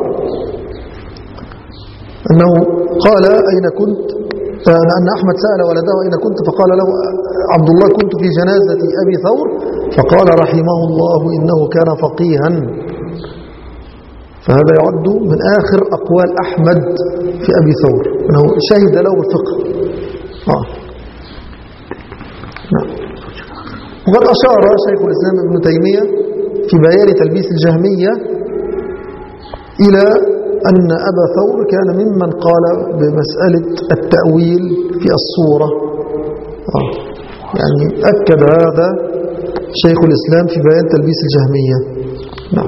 أنه قال أين كنت، أن أحمد سأل ولده أين كنت فقال له عبد الله كنت في جنازة أبي ثور، فقال رحمه الله إنه كان فقيها. فهذا يعد من آخر أقوال أحمد في أبي ثور أنه شهد له بالفقه. آه. نعم. وقد أشار شيخ الإسلام ابن تيمية في بيان تلبيس الجهمية إلى أن أبا ثور كان ممن قال بمسألة التأويل في الصورة. آه. يعني أكد هذا شيخ الإسلام في بيان تلبيس الجهمية. نعم.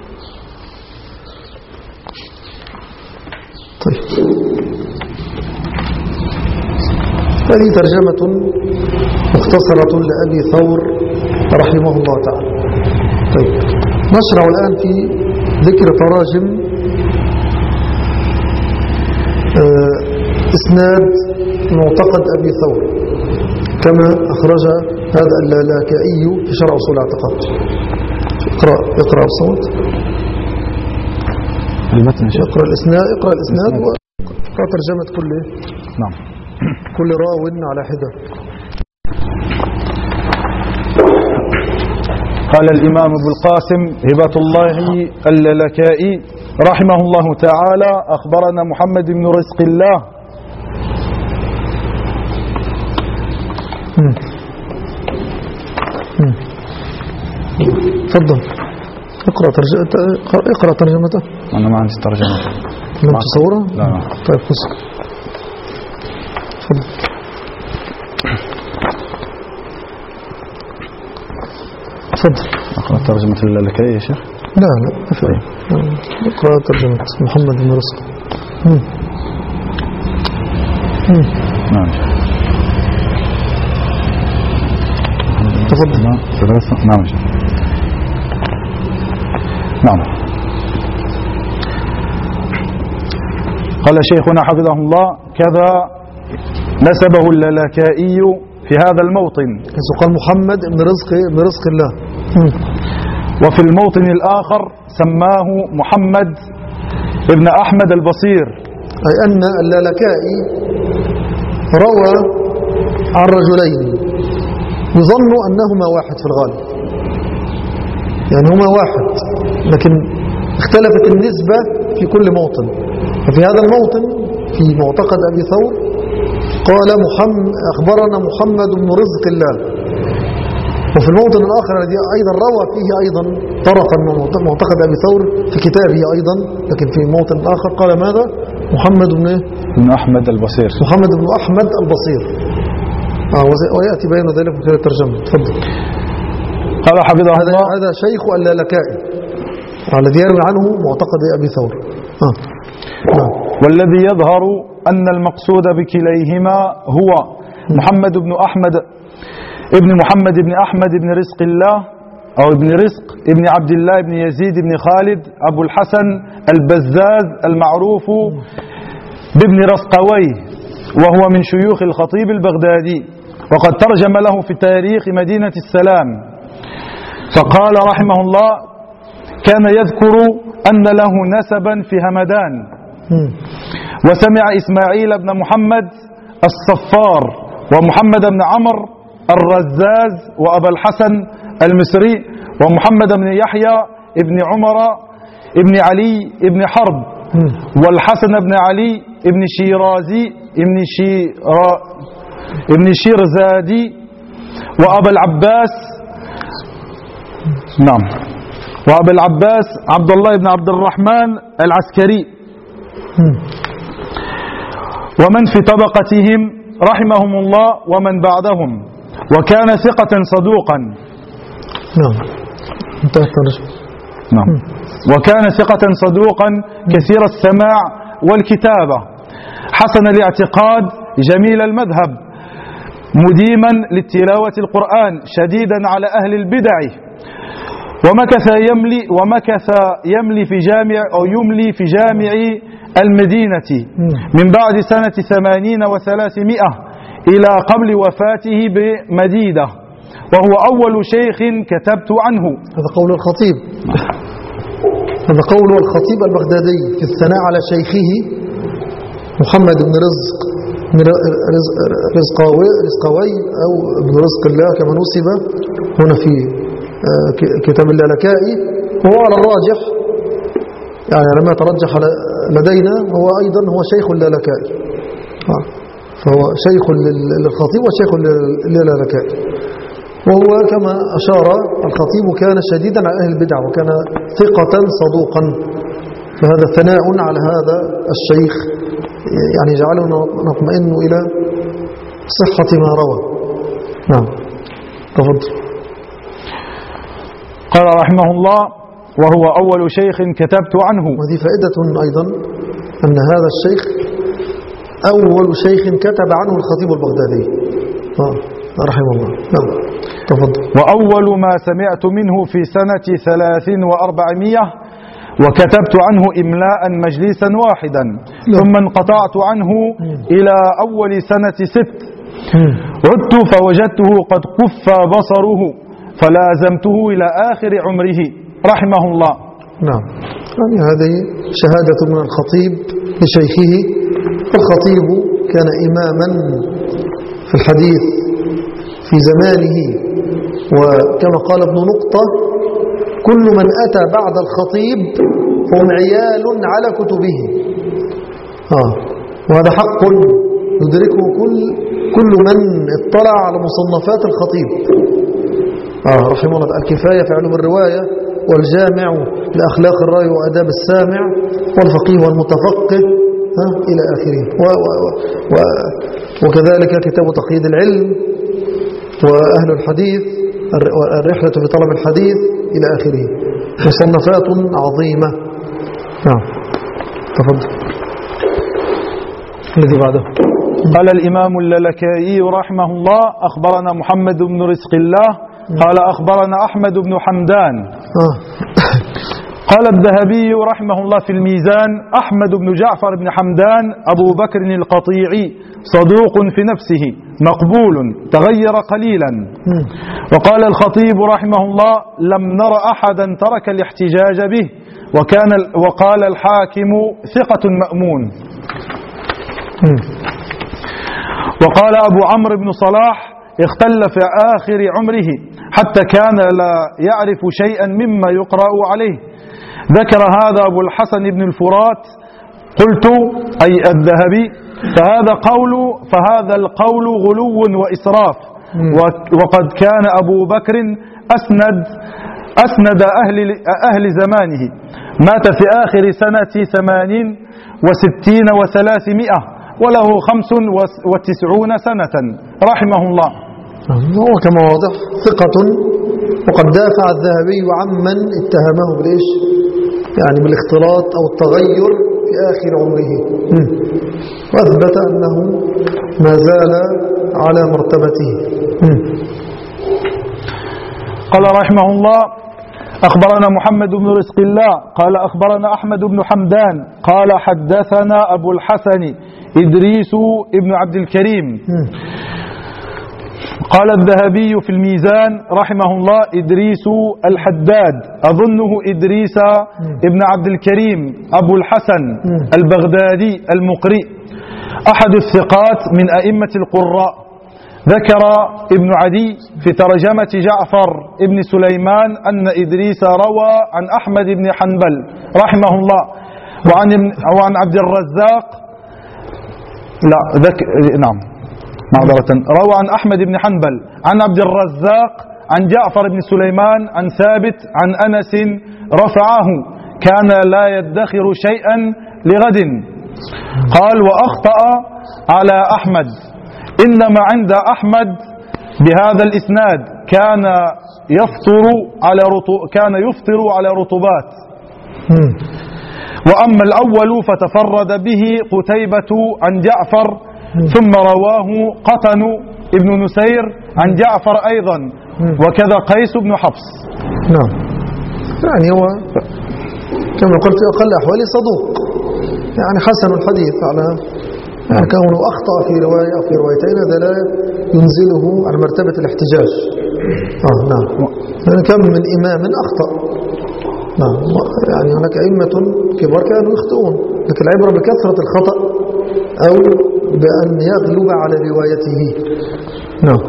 طيب، هذه ترجمة مختصرة لأبي ثور رحمه الله تعالى. طيب، نشرع الآن في ذكر تراجم إسناد معتقد أبي ثور كما أخرج هذا اللالكائي في شرع أصول الاعتقاد. اقرأ اقرأ الصوت. المتن اقرأ الإسناد اقرأ الإسناد واقرأ ترجمة كل نعم كل راو على حدة. قال الإمام أبو القاسم هبة الله اللالكائي رحمه الله تعالى: أخبرنا محمد بن رزق الله تفضل اقرأ ترجمته. اقرأ ترجمته. أنا ما عندي ترجمة. لم تصوره؟ لا لا. طيب خذ. تفضل. تفضل. أقرأ ترجمة اللالكائي يا شيخ؟ لا لا أفعل. اقرأ ترجمة محمد بن رزق. نعم. تفضل. نعم. نعم. قال شيخنا حفظه الله: كذا نسبه اللالكائي في هذا الموطن. قال محمد بن رزق بن رزق الله. وفي الموطن الآخر سماه محمد ابن أحمد البصير. أي أن اللالكائي روى عن رجلين يظن أنهما واحد في الغالب، يعني هما واحد لكن اختلفت النسبة في كل موطن. ففي هذا الموطن في معتقد أبي ثور قال محمد أخبرنا محمد بن رزق الله، وفي الموطن الآخر الذي أيضا روى فيه أيضا طرفا من معتقد أبي ثور في كتابه أيضا، لكن في الموطن الآخر قال ماذا؟ محمد بن بن أحمد البصير. محمد بن أحمد البصير. آه ويأتي بيان ذلك في الترجمة. تفضل. قال حفظه الله: هذا شيخ اللالكائي الذي يروي عنه معتقد أبي ثور. آه. آه. والذي يظهر أن المقصود بكليهما هو محمد بن أحمد ابن محمد بن أحمد بن رزق الله أو ابن رزق ابن عبد الله بن يزيد بن خالد أبو الحسن البزاز المعروف بابن رزقويه، وهو من شيوخ الخطيب البغدادي، وقد ترجم له في تاريخ مدينة السلام فقال رحمه الله: كان يذكر أن له نسبا في همدان، وسمع إسماعيل بن محمد الصفار ومحمد بن عمرو الرزاز وأبا الحسن المصري ومحمد بن يحيى ابن عمر ابن علي ابن حرب والحسن بن علي ابن شيرازي ابن شيرا ابن شيرزادي وأبا العباس نعم وأبا العباس عبد الله بن عبد الرحمن العسكري ومن في طبقتهم رحمهم الله ومن بعدهم. وكان ثقة صدوقا. نعم انتهت الترجمة. نعم. وكان ثقة صدوقا كثير السماع والكتابة، حسن الاعتقاد، جميل المذهب، مديما للتلاوة القرآن، شديدا على أهل البدع، ومكث يملي ومكث يملي في جامع أو يملي في جامع المدينة من بعد سنة ثمانين وثلاثمائة إلى قبل وفاته بمديدة، وهو أول شيخ كتبت عنه. هذا قول الخطيب، هذا قول الخطيب البغدادي في الثناء على شيخه محمد بن رزق رزقاوي رزقاوي أو ابن رزق الله كما نسب هنا في كتاب اللالكائي. وهو على الراجح، يعني لما يترجح لدينا هو أيضا هو شيخ اللالكائي، فهو شيخ للخطيب وشيخ للالكائي. وهو كما أشار الخطيب كان شديدا على أهل البدع وكان ثقة صدوقا، فهذا ثناء على هذا الشيخ يعني جعلنا نطمئن إلى صحة ما روى. نعم تفضل. قال رحمه الله: وهو أول شيخ كتبت عنه. وهذه فائدة أيضا أن هذا الشيخ أول شيخ كتب عنه الخطيب البغدادي آه. رحمه الله. نعم تفضل. وأول ما سمعت منه في سنة ثلاث وأربعمائة، وكتبت عنه إملاء مجلسا واحدا، ثم انقطعت عنه إلى أول سنة ست، عدت فوجدته قد كف بصره فلازمته إلى آخر عمره رحمه الله. نعم، يعني هذه شهادة من الخطيب لشيخه. الخطيب كان إماما في الحديث في زمانه، وكما قال ابن نقطة: كل من أتى بعد الخطيب فهم عيال على كتبه. آه. وهذا حق يدركه كل كل من اطلع على مصنفات الخطيب آه رحمه الله. الكفاية في علوم الرواية، والجامع لأخلاق الراوي وأداب السامع، والفقيه والمتفقه آه إلى آخره. و و و وكذلك كتاب تقييد العلم، وأهل الحديث، الرحلة في طلب الحديث إلى آخره. مصنفات عظيمة. نعم تفضل. الذي بعده. قال الإمام اللالكائي رحمه الله: أخبرنا محمد بن رزق الله قال أخبرنا أحمد بن حمدان. آه. قال الذهبي رحمه الله في الميزان: أحمد بن جعفر بن حمدان أبو بكر القطيعي صدوق في نفسه، مقبول، تغير قليلا. وقال الخطيب رحمه الله: لم نر أحدا ترك الاحتجاج به، وكان وقال الحاكم: ثقة مأمون. وقال أبو عمرو بن صلاح: اختل في آخر عمره حتى كان لا يعرف شيئا مما يقرأ عليه. ذكر هذا أبو الحسن بن الفرات. قلت أي الذهبي: فهذا قول فهذا القول غلو وإسراف، وقد كان أبو بكر أسند أسند أهل أهل زمانه، مات في آخر سنة ثمانين وستين وثلاثمائة، وله خمس وتسعون سنة رحمه الله. هو كما واضح ثقة، وقد دافع الذهبي عمن اتهمه بالإيش؟ يعني بالاختلاط أو التغير في آخر عمره، وأثبت أنه ما زال على مرتبته. قال رحمه الله: أخبرنا محمد بن رزق الله قال أخبرنا أحمد بن حمدان قال حدثنا أبو الحسن إدريس ابن عبد الكريم. قال الذهبي في الميزان رحمه الله: إدريس الحداد، أظنه إدريس ابن عبد الكريم أبو الحسن البغدادي المقري، أحد الثقات من أئمة القراء. ذكر ابن عدي في ترجمة جعفر ابن سليمان أن إدريس روى عن أحمد بن حنبل رحمه الله وعن, وعن عبد الرزاق لا ذك نعم معذرة روى عن أحمد بن حنبل عن عبد الرزاق عن جعفر بن سليمان عن ثابت عن أنس رفعه: كان لا يدخر شيئا لغد. قال: وأخطأ على أحمد، إنما عند أحمد بهذا الإسناد كان يفطر على كان يفطر على رطبات. وأما الأول فتفرد به قتيبة عن جعفر، ثم رواه قطن ابن نسير عن جعفر أيضا، وكذا قيس بن حفص. نعم، يعني هو كما قلت في أقل أحواله صدوق، يعني حسن الحديث، على يعني كونه أخطأ في رواية أو في روايتين هذا لا ينزله عن مرتبة الاحتجاج. آه نعم، يعني كم من إمام أخطأ. نعم، يعني هناك أئمة كبار كانوا يخطئون، لكن العبرة بكثرة الخطأ أو بأن يغلب على روايته. نعم.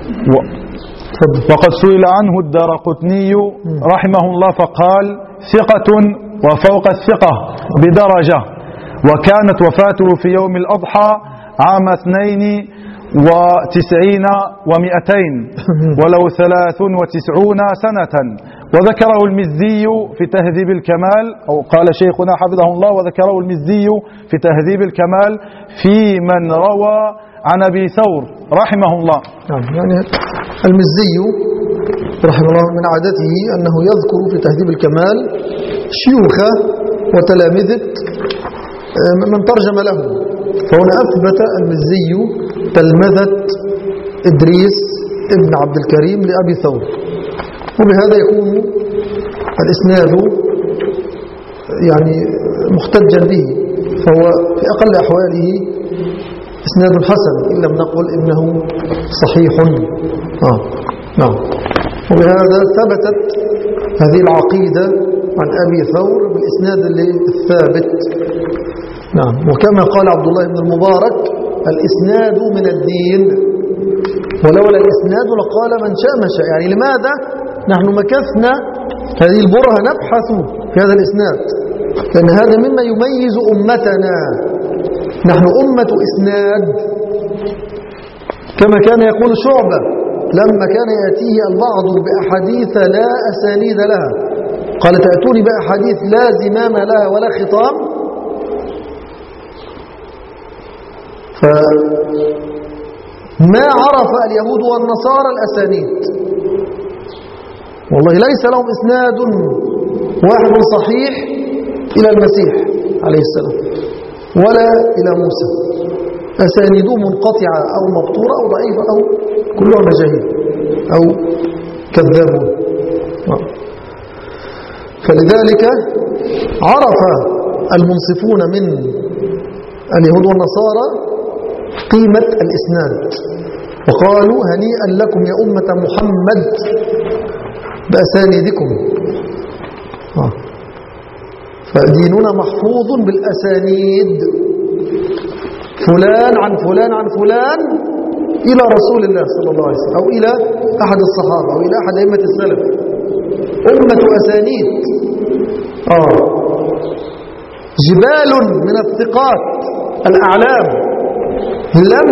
وقد سئل عنه الدارقطني رحمه الله فقال: ثقة وفوق الثقة بدرجة، وكانت وفاته في يوم الأضحى عام اثنين وتسعين ومئتين ولو ثلاث وتسعون سنة. وذكره المزي في تهذيب الكمال، أو قال شيخنا حفظه الله وذكره المزي في تهذيب الكمال في من روى عن أبي ثور رحمه الله. يعني المزي رحمه الله من عادته أنه يذكر في تهذيب الكمال شيوخ وتلامذة من ترجم له، فهنا أثبت المزي تلمذة إدريس ابن عبد الكريم لأبي ثور، وبهذا يكون الإسناد يعني محتجا به، فهو في أقل أحواله إسناد حسن، إن لم نقل إنه صحيح. آه. نعم. وبهذا ثبتت هذه العقيدة عن أبي ثور بالإسناد الثابت. نعم. وكما قال عبد الله بن المبارك: الإسناد من الدين، ولولا الإسناد لقال من شاء ما شاء. يعني لماذا نحن مكثنا هذه البرهة نبحث في هذا الإسناد؟ لأن هذا مما يميز أمتنا، نحن أمة إسناد. كما كان يقول شعبة لما كان يأتيه البعض بأحاديث لا أسانيد لها، قال: تأتوني بأحاديث لا زمام لها ولا خطام. فما عرف اليهود والنصارى الأسانيد، والله ليس لهم إسناد واحد صحيح إلى المسيح عليه السلام ولا إلى موسى، أسانيدهم منقطعة أو مبتورة أو ضعيفة أو كلها مجاهيل أو كذابون. فلذلك عرف المنصفون من اليهود والنصارى قيمة الإسناد، وقالوا: هنيئا لكم يا أمة محمد بأسانيدكم. آه. فديننا محفوظ بالأسانيد، فلان عن فلان عن فلان إلى رسول الله صلى الله عليه وسلم، أو إلى أحد الصحابة، أو إلى أحد أئمة السلف. أمة أسانيد. آه. جبال من الثقات الأعلام لم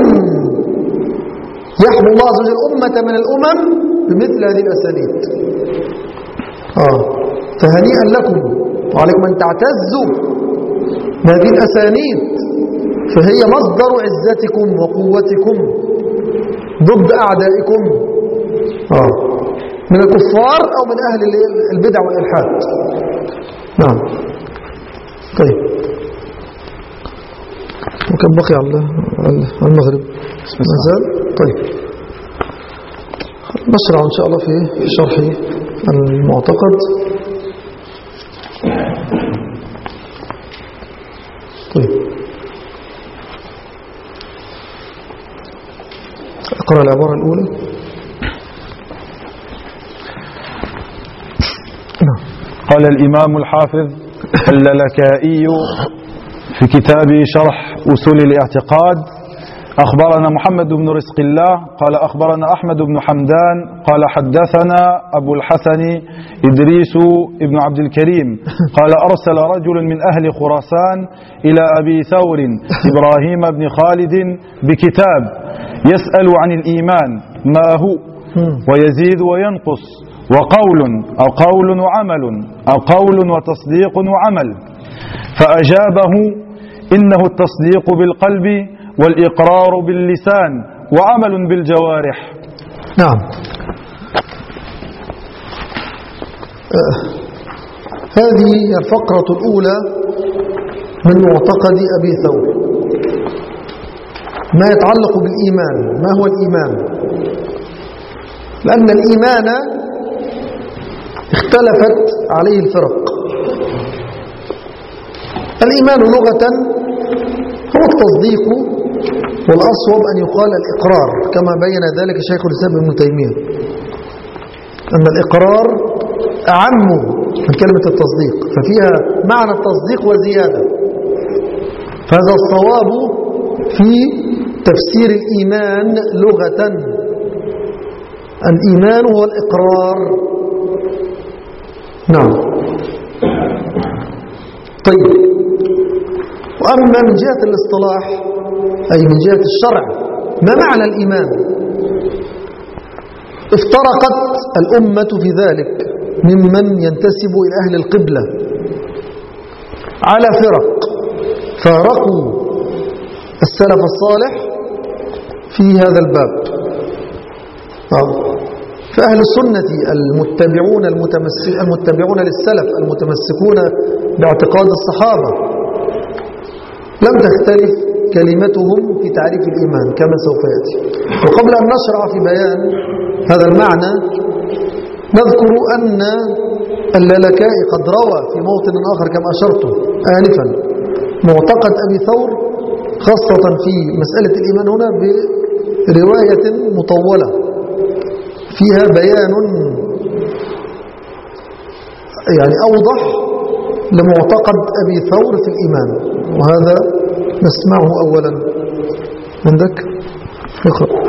يحمل الله عز وجل أمة من الأمم بمثل هذه الأسانيد. آه. فهنيئا لكم، وعليكم أن تعتزوا بهذه الأسانيد، فهي مصدر عزتكم وقوتكم ضد أعدائكم، آه. من الكفار أو من أهل البدع والإلحاد. نعم. طيب، وكم بقي على المغرب؟ مازال؟ طيب، نشرع إن شاء الله في شرح المعتقد. طيب، أقرأ العبارة الأولى. قال الإمام الحافظ اللالكائي في كتاب شرح أصول الاعتقاد: أخبرنا محمد بن رزق الله قال أخبرنا أحمد بن حمدان قال حدثنا أبو الحسن إدريس بن عبد الكريم قال أرسل رجل من أهل خراسان إلى أبي ثور إبراهيم بن خالد بكتاب يسأل عن الإيمان ما هو ويزيد وينقص، وقول أو قول وعمل أو قول وتصديق وعمل، فأجابه: إنه التصديق بالقلب والإقرار باللسان وعمل بالجوارح. نعم. آه. هذه الفقرة الأولى من معتقد أبي ثور، ما يتعلق بالإيمان. ما هو الإيمان؟ لأن الإيمان اختلفت عليه الفرق. الإيمان لغة هو التصديق، والأصوب أن يقال الإقرار، كما بين ذلك شيخ الإسلام ابن تيمية، أن الإقرار أعم من كلمة التصديق، ففيها معنى التصديق وزيادة. فهذا الصواب في تفسير الإيمان لغة. الإيمان هو الإقرار. نعم. طيب، وأما من جهة الاصطلاح أي من جهة الشرع، ما معنى الإيمان؟ افترقت الأمة في ذلك ممن ينتسب إلى أهل القبلة على فرق، فارقوا السلف الصالح في هذا الباب. فأهل السنة المتبعون المتبعون للسلف المتمسكون باعتقاد الصحابة لم تختلف كلمتهم في تعريف الإيمان كما سوف يأتي. وقبل أن نشرع في بيان هذا المعنى نذكر أن اللالكائي قد روى في موطن آخر كما أشرت آنفا معتقد أبي ثور، خاصة في مسألة الإيمان هنا برواية مطولة فيها بيان يعني أوضح لمعتقد أبي ثور في الإيمان، وهذا نسمعه أولا. عندك اقرأ.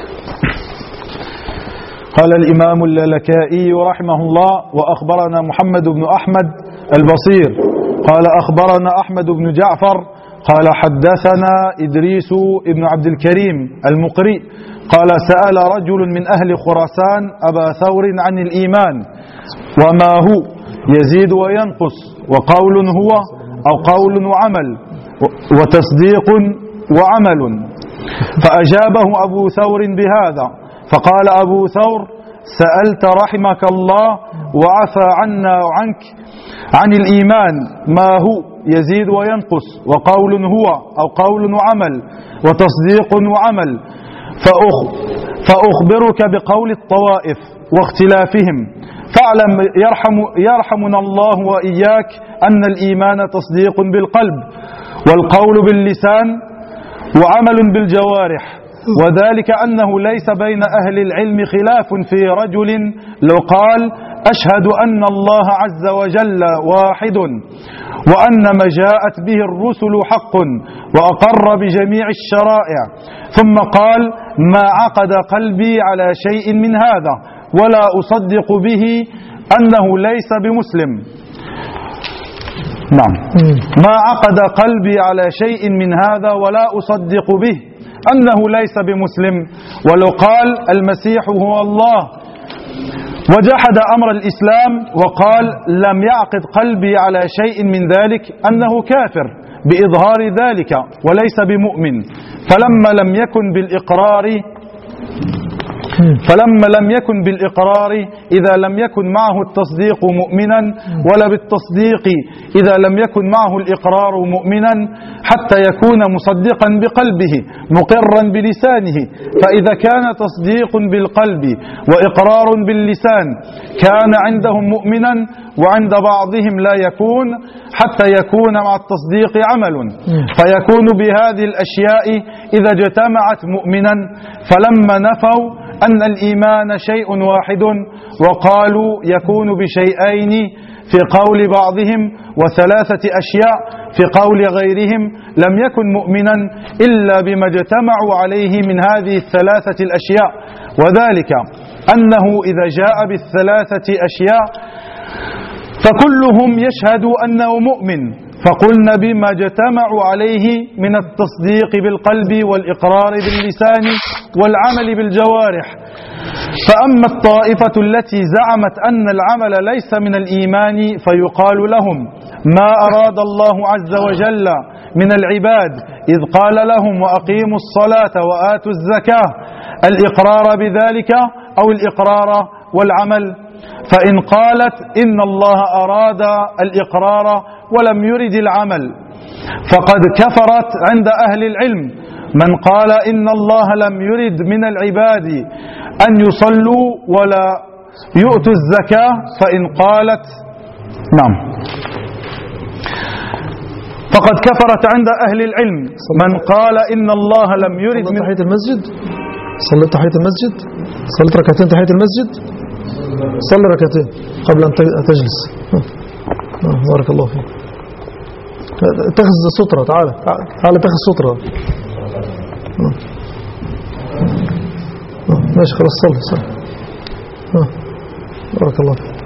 قال الإمام اللالكائي رحمه الله: وأخبرنا محمد بن أحمد البصير قال أخبرنا أحمد بن جعفر قال حدثنا إدريس بن عبد الكريم المقري قال سأل رجل من أهل خراسان أبا ثور عن الإيمان وما هو، يزيد وينقص، وقول هو أو قول وعمل، وتصديق وعمل. فأجابه أبو ثور بهذا، فقال أبو ثور: سألت رحمك الله وعفى عنا وعنك عن الإيمان ما هو، يزيد وينقص، وقول هو أو قول وعمل، وتصديق وعمل. فأخبرك بقول الطوائف واختلافهم، فاعلم يرحم يرحمنا الله وإياك أن الإيمان تصديق بالقلب، والقول باللسان، وعمل بالجوارح، وذلك أنه ليس بين أهل العلم خلاف في رجل لو قال أشهد أن الله عز وجل واحد، وأن ما جاءت به الرسل حق، وأقر بجميع الشرائع، ثم قال ما عقد قلبي على شيء من هذا ولا أصدق به أنه ليس بمسلم. نعم. ما عقد قلبي على شيء من هذا ولا أصدق به أنه ليس بمسلم، ولو قال المسيح هو الله وجحد أمر الإسلام وقال لم يعقد قلبي على شيء من ذلك أنه كافر بإظهار ذلك وليس بمؤمن. فلما لم يكن بالإقرار فلما لم يكن بالإقرار إذا لم يكن معه التصديق مؤمنا، ولا بالتصديق إذا لم يكن معه الإقرار مؤمنا، حتى يكون مصدقا بقلبه مقرا بلسانه. فإذا كان تصديق بالقلب وإقرار باللسان كان عندهم مؤمنا، وعند بعضهم لا يكون حتى يكون مع التصديق عمل، فيكون بهذه الأشياء إذا اجتمعت مؤمنا. فلما نفوا أن الإيمان شيء واحد وقالوا يكون بشيئين في قول بعضهم وثلاثة أشياء في قول غيرهم، لم يكن مؤمنا إلا بما اجتمعوا عليه من هذه الثلاثة الأشياء، وذلك أنه إذا جاء بالثلاثة أشياء فكلهم يشهد أنه مؤمن. فقلنا بما اجتمعوا عليه من التصديق بالقلب والإقرار باللسان والعمل بالجوارح. فأما الطائفة التي زعمت أن العمل ليس من الإيمان فيقال لهم ما أراد الله عز وجل من العباد إذ قال لهم وأقيموا الصلاة وآتوا الزكاة الإقرار بذلك أو الإقرار والعمل. فإن قالت إن الله أراد الإقرار ولم يرد العمل فقد كفرت عند أهل العلم. من قال إن الله لم يرد من العباد أن يصلوا ولا يؤتوا الزكاة فإن قالت نعم فقد كفرت عند أهل العلم. من قال إن الله لم يرد صليت من تحية المسجد صليت تحية المسجد صليت ركعتين تحية المسجد صلي ركعتين قبل أن تجلس. بارك الله فيك. اتخذ سترة. تعال تعال اتخذ سترة. ماشي خلاص صلي صلي. بارك الله فيك.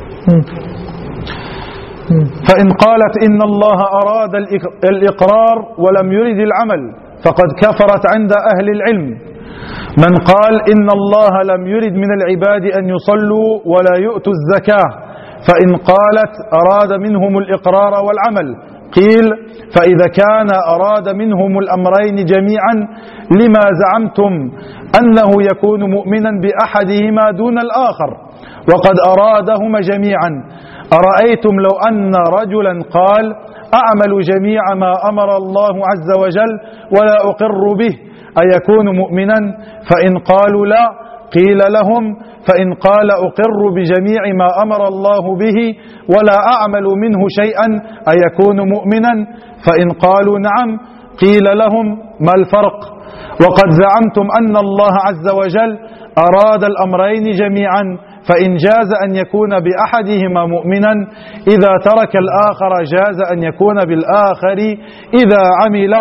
فإن قالت إن الله أراد الإقرار ولم يرد العمل فقد كفرت عند أهل العلم. من قال إن الله لم يرد من العباد أن يصلوا ولا يؤتوا الزكاة فإن قالت أراد منهم الإقرار والعمل قيل فإذا كان أراد منهم الأمرين جميعا لما زعمتم أنه يكون مؤمنا بأحدهما دون الآخر وقد أرادهما جميعا. أرأيتم لو أن رجلا قال أعمل جميع ما أمر الله عز وجل ولا أقر به أيكون مؤمنا؟ فإن قالوا لا قيل لهم فإن قال أقر بجميع ما أمر الله به ولا أعمل منه شيئا أيكون مؤمنا؟ فإن قالوا نعم قيل لهم ما الفرق؟ وقد زعمتم أن الله عز وجل أراد الأمرين جميعا فإن جاز أن يكون بأحدهما مؤمنا إذا ترك الآخر جاز أن يكون بالآخر إذا عمل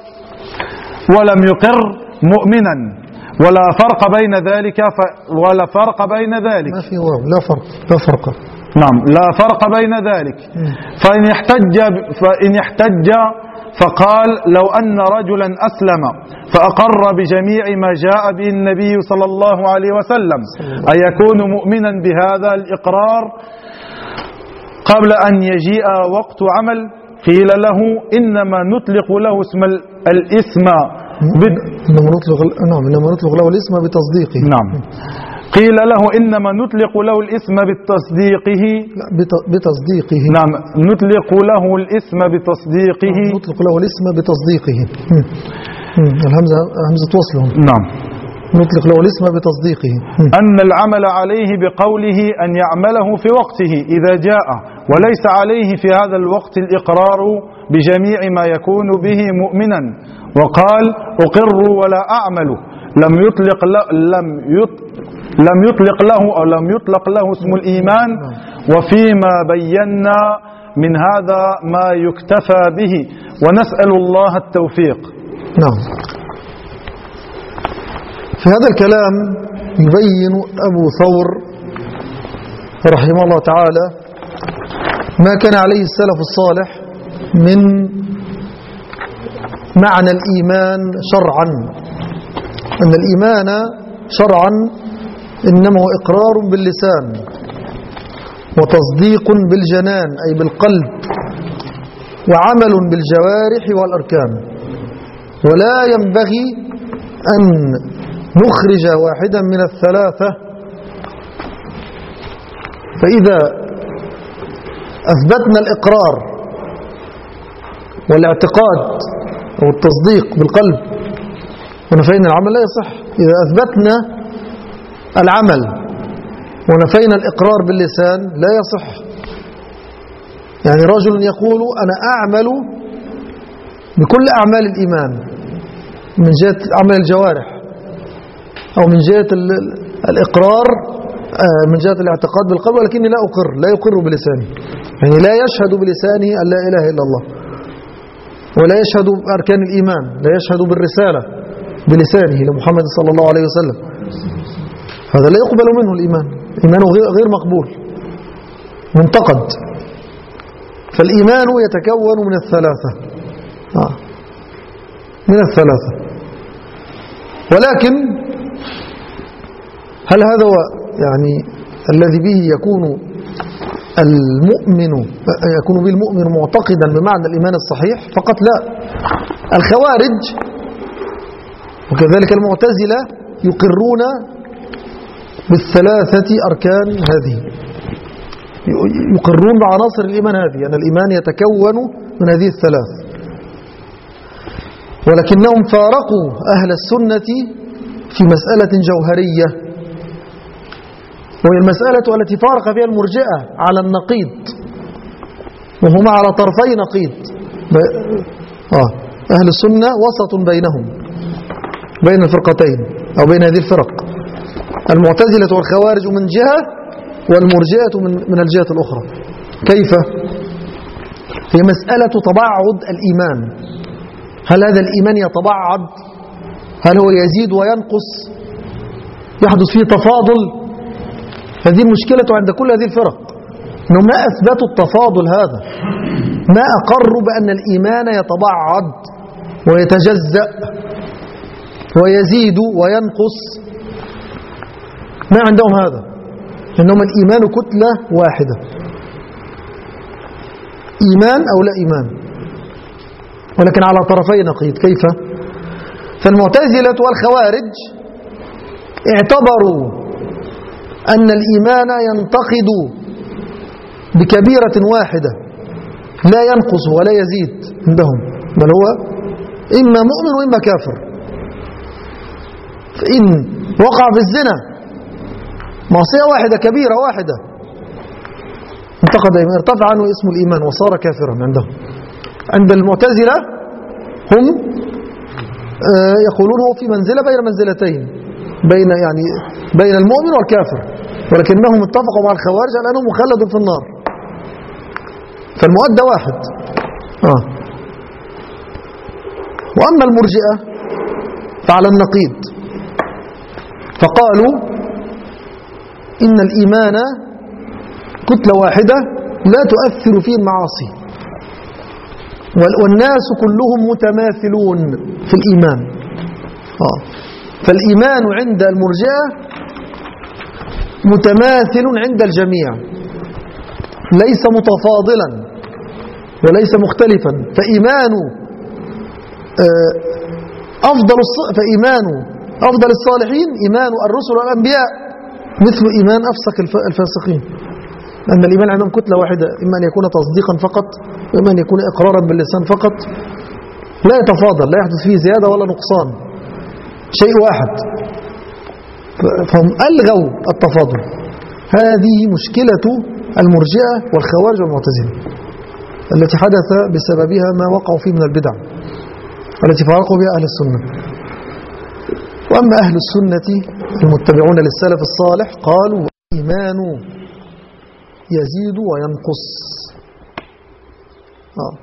ولم يقر مؤمنا ولا فرق بين ذلك ف... ولا فرق بين ذلك ما في واو لا فرق لا فرق نعم لا فرق بين ذلك. فإن يحتج فإن يحتج فقال لو أن رجلا أسلم فأقر بجميع ما جاء به النبي صلى الله عليه وسلم أيكون مؤمنا بهذا الإقرار قبل أن يجيء وقت عمل؟ قيل له إنما نطلق له اسم الاسم بد... إنما نطلق نعم إنما نطلق له الاسم بتصديقه. نعم قيل له إنما نطلق له الاسم بتصديقه لا بتصديقه نعم نطلق له الاسم بتصديقه نطلق له الاسم بتصديقه. الهمزة همزة وصل. نعم نطلق له الاسم بتصديقه أن العمل عليه بقوله أن يعمله في وقته إذا جاء وليس عليه في هذا الوقت الإقرار بجميع ما يكون به مؤمنا وقال أقر ولا أعمل لم يطلق لم لم يطلق له أو لم يطلق له اسم الإيمان. وفيما بينا من هذا ما يكتفى به ونسأل الله التوفيق. نعم. في هذا الكلام يبين أبو ثور رحمه الله تعالى ما كان عليه السلف الصالح من معنى الإيمان شرعا. أن الإيمان شرعا إنما هو إقرار باللسان وتصديق بالجنان أي بالقلب وعمل بالجوارح والأركان ولا ينبغي أن نخرج واحدا من الثلاثة. فإذا أثبتنا الإقرار والاعتقاد أو التصديق بالقلب ونفينا العمل لا يصح. إذا أثبتنا العمل ونفينا الإقرار باللسان لا يصح. يعني رجل يقول أنا أعمل بكل أعمال الإيمان من جهة عمل الجوارح أو من جهة الإقرار من جهة الاعتقاد بالقلب ولكني لا أقر لا يقر بلسانه. يعني لا يشهد بلسانه أن لا إله إلا الله ولا يشهد بأركان الإيمان لا يشهد بالرسالة بلسانه لمحمد صلى الله عليه وسلم. هذا لا يقبل منه الإيمان. إيمانه غير مقبول منتقد. فالإيمان يتكون من الثلاثة آه. من الثلاثة. ولكن هل هذا هو يعني الذي به يكون المؤمن يكون به المؤمن معتقدا بمعنى الإيمان الصحيح فقط؟ لا. الخوارج وكذلك المعتزلة يقرون بالثلاثة أركان هذه، يقرون بعناصر الإيمان هذه، أن الإيمان يتكون من هذه الثلاث. ولكنهم فارقوا أهل السنة في مسألة جوهرية، وهي المسألة التي فارق فيها المرجئة على النقيض، وهما على طرفي نقيض. آه. أهل السنة وسط بينهم، بين الفرقتين أو بين هذه الفرق، المعتزلة والخوارج من جهة، والمرجئة من من الجهة الأخرى. كيف؟ هي مسألة تباعد الإيمان. هل هذا الإيمان يتباعد؟ هل هو يزيد وينقص؟ يحدث فيه تفاضل؟ هذه المشكلة عند كل هذه الفرق، أنهم ما أثبتوا التفاضل هذا، ما أقروا بأن الإيمان يتباعد ويتجزأ ويزيد وينقص، ما عندهم هذا، إنهم الإيمان كتلة واحدة، إيمان أو لا إيمان، ولكن على طرفي نقيض. كيف؟ فالمعتزلة والخوارج اعتبروا أن الإيمان ينتقد بكبيرة واحدة، لا ينقص ولا يزيد عندهم، بل هو إما مؤمن وإما كافر. فإن وقع في الزنا معصية واحدة كبيرة واحدة، انتقد ارتفع عنه اسم الإيمان وصار كافرا عندهم. عند المعتزلة هم يقولون هو في منزلة بين منزلتين، بين يعني بين المؤمن والكافر، ولكنهم اتفقوا مع الخوارج على أنه مخلد في النار، فالمؤدى واحد. آه. وأما المرجئة فعلى النقيض، فقالوا إن الإيمان كتلة واحدة لا تؤثر فيه المعاصي، والناس كلهم متماثلون في الإيمان. آه. فالإيمان عند المرجئة متماثل عند الجميع، ليس متفاضلا وليس مختلفا. فإيمان أفضل فإيمان أفضل الصالحين إيمان الرسل والأنبياء مثل إيمان أفسق الفاسقين، لأن الإيمان عندهم كتلة واحدة، إما أن يكون تصديقا فقط، وإما أن يكون إقرارا باللسان فقط، لا يتفاضل، لا يحدث فيه زيادة ولا نقصان، شيء واحد. فهم ألغوا التفاضل. هذه مشكلة المرجئة والخوارج والمعتزلة التي حدث بسببها ما وقعوا فيه من البدع التي فارقوا بها أهل السنة. وأما أهل السنة المتبعون للسلف الصالح قالوا الإيمان يزيد وينقص. آه.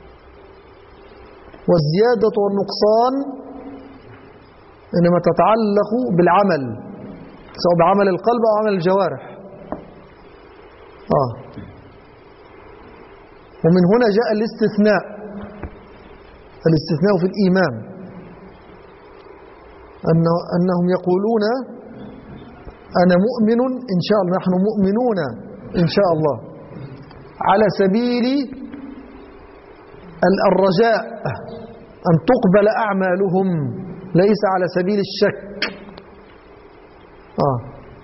والزيادة والنقصان إنما تتعلق بالعمل، سواء بعمل القلب أو عمل الجوارح. آه. ومن هنا جاء الاستثناء، الاستثناء في الإيمان، أنه أنهم يقولون أنا مؤمن إن شاء الله، نحن مؤمنون إن شاء الله، على سبيل الرجاء أن تقبل أعمالهم، ليس على سبيل الشك. آه.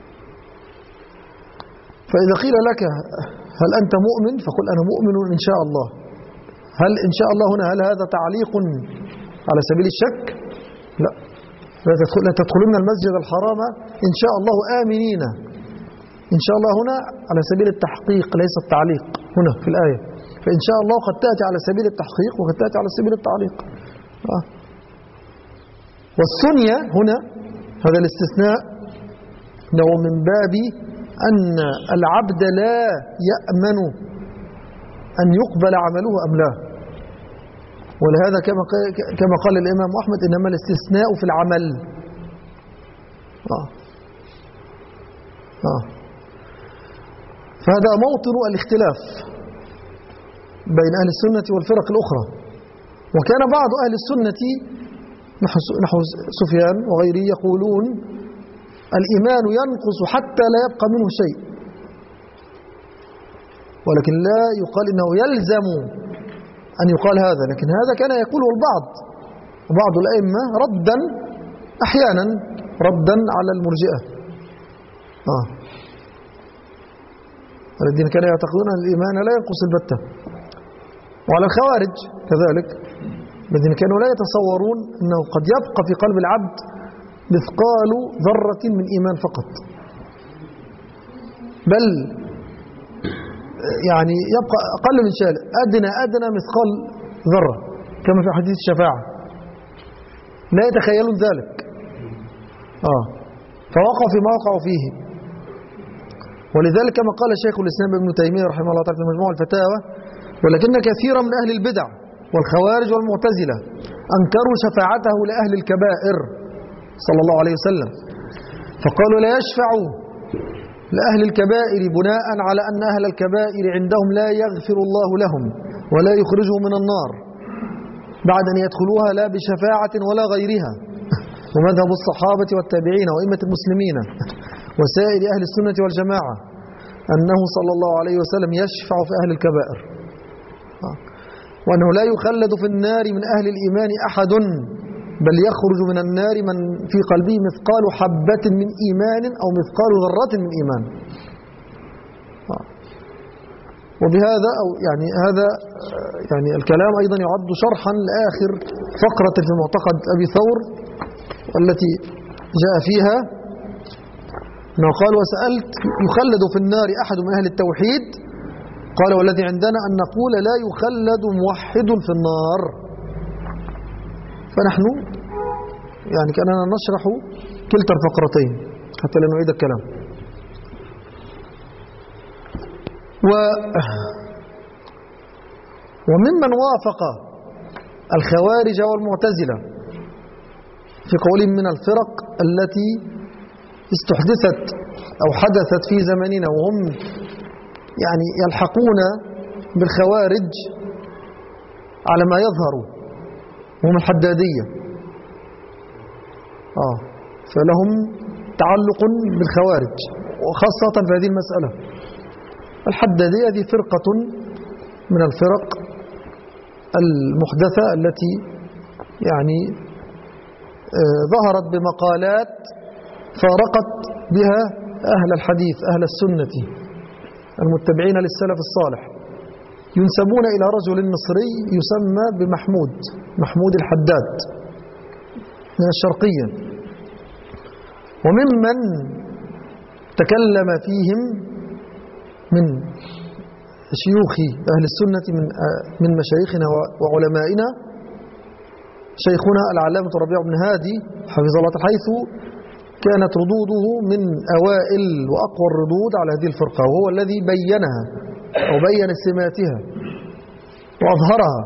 فإذا قيل لك هل أنت مؤمن فقل أنا مؤمن إن شاء الله. هل إن شاء الله هنا هل هذا تعليق على سبيل الشك؟ لا. لا تدخلون المسجد الحرام إن شاء الله آمنين. إن شاء الله هنا على سبيل التحقيق ليس التعليق هنا في الآية. فإن شاء الله قد تأتي على سبيل التحقيق وقد تأتي على سبيل التعليق. آه. والثنية هنا هذا الاستثناء هو من باب أن العبد لا يأمن أن يقبل عمله أم لا. ولهذا كما كما قال الإمام أحمد إنما الاستثناء في العمل. آه. آه. فهذا موطن الاختلاف بين أهل السنة والفرق الأخرى. وكان بعض أهل السنة نحو سفيان وغيره يقولون الإيمان ينقص حتى لا يبقى منه شيء، ولكن لا يقال إنه يلزم أن يقال هذا، لكن هذا كان يقوله البعض وبعض الأئمة ردا أحيانا ردا على المرجئة آه. الذين كانوا يعتقدون أن الإيمان لا ينقص البتة، وعلى الخوارج كذلك الذين كانوا لا يتصورون أنه قد يبقى في قلب العبد مثقال ذرة من إيمان فقط، بل يعني يبقى أقل من شيء، أدنى أدنى مثقال ذرة، كما في حديث الشفاعة، لا يتخيلون ذلك آه. فوقعوا فيما وقعوا فيه. ولذلك كما قال شيخ الإسلام ابن تيمية رحمه الله تعالى في مجموع الفتاوى: ولكن كثيرا من أهل البدع والخوارج والمعتزلة أنكروا شفاعته لأهل الكبائر صلى الله عليه وسلم، فقالوا لا يشفع لأهل الكبائر بناء على أن أهل الكبائر عندهم لا يغفر الله لهم ولا يخرجهم من النار بعد أن يدخلوها لا بشفاعة ولا غيرها. ومذهب الصحابة والتابعين وأئمة المسلمين وسائر أهل السنة والجماعة أنه صلى الله عليه وسلم يشفع في أهل الكبائر، وأنه لا يخلد في النار من أهل الإيمان أحد، بل يخرج من النار من في قلبه مثقال حبة من إيمان أو مثقال ذرة من إيمان. وبهذا أو يعني هذا يعني الكلام أيضا يعد شرحا لآخر فقرة في معتقد أبي ثور التي جاء فيها أنه قال: وسألت يخلد في النار أحد من أهل التوحيد؟ قال: والذي عندنا أن نقول لا يخلد موحد في النار. فنحن يعني كأننا نشرح كلتا الفقرتين حتى لا نعيد الكلام. و وممن وافق الخوارج والمعتزلة في قولهم من الفرق التي استحدثت أو حدثت في زمننا وهم يعني يلحقون بالخوارج على ما يظهر، وهم الحدادية آه فلهم تعلق بالخوارج وخاصة في هذه المسألة. الحدادية هذه فرقة من الفرق المحدثة التي يعني آه ظهرت بمقالات فارقت بها أهل الحديث أهل السنة المتبعين للسلف الصالح، ينسبون إلى رجل مصري يسمى بمحمود محمود الحداد من الشرقية. وممن تكلم فيهم من شيوخ أهل السنة من من مشايخنا وعلمائنا شيخنا العلامة ربيع بن هادي حفظه الله، حيث كانت ردوده من أوائل وأقوى الردود على هذه الفرقة، وهو الذي بينها أو بين سماتها وأظهرها.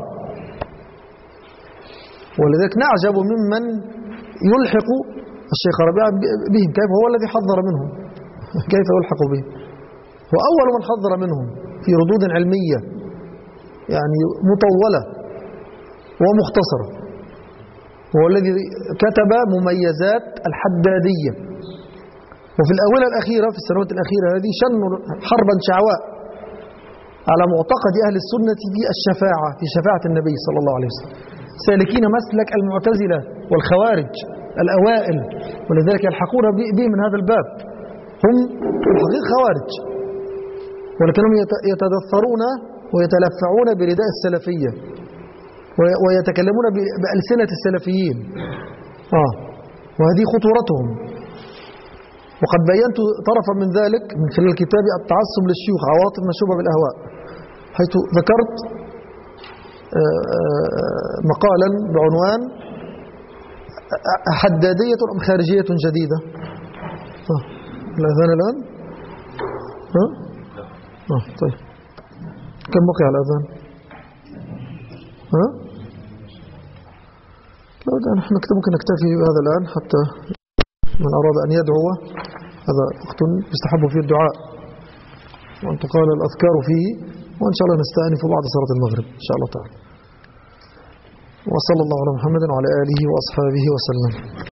ولذلك نعجب ممن يلحق الشيخ ربيع بهم، كيف هو الذي حذر منهم، كيف يلحق بهم؟ هو أول من حذر منهم في ردود علمية يعني مطولة ومختصرة، هو الذي كتب مميزات الحدادية. وفي الآونة الأخيرة في السنوات الأخيرة هذه شنوا حربا شعواء على معتقد أهل السنة في الشفاعة في شفاعة النبي صلى الله عليه وسلم، سالكين مسلك المعتزلة والخوارج الأوائل، ولذلك يلحقون به من هذا الباب. هم الحقيقة خوارج، ولكنهم يتدثرون ويتلفعون برداء السلفية ويتكلمون بألسنة السلفيين آه وهذه خطورتهم. وقد بينت طرفا من ذلك من خلال كتابي التعصب للشيوخ عواطف مشوبة بالأهواء، حيث ذكرت مقالا بعنوان حدادية أم خارجية جديدة. آه. الأذان الآن ها؟ آه. طيب كم بقي على الأذان؟ ها؟ لا نحن ممكن نكتفي بهذا الآن، حتى من أراد أن يدعو هذا وقت يستحب فيه الدعاء وأن تقال الأذكار فيه، وإن شاء الله نستأنف بعد صلاة المغرب إن شاء الله تعالى. وصلى الله على محمد وعلى آله وأصحابه وسلم.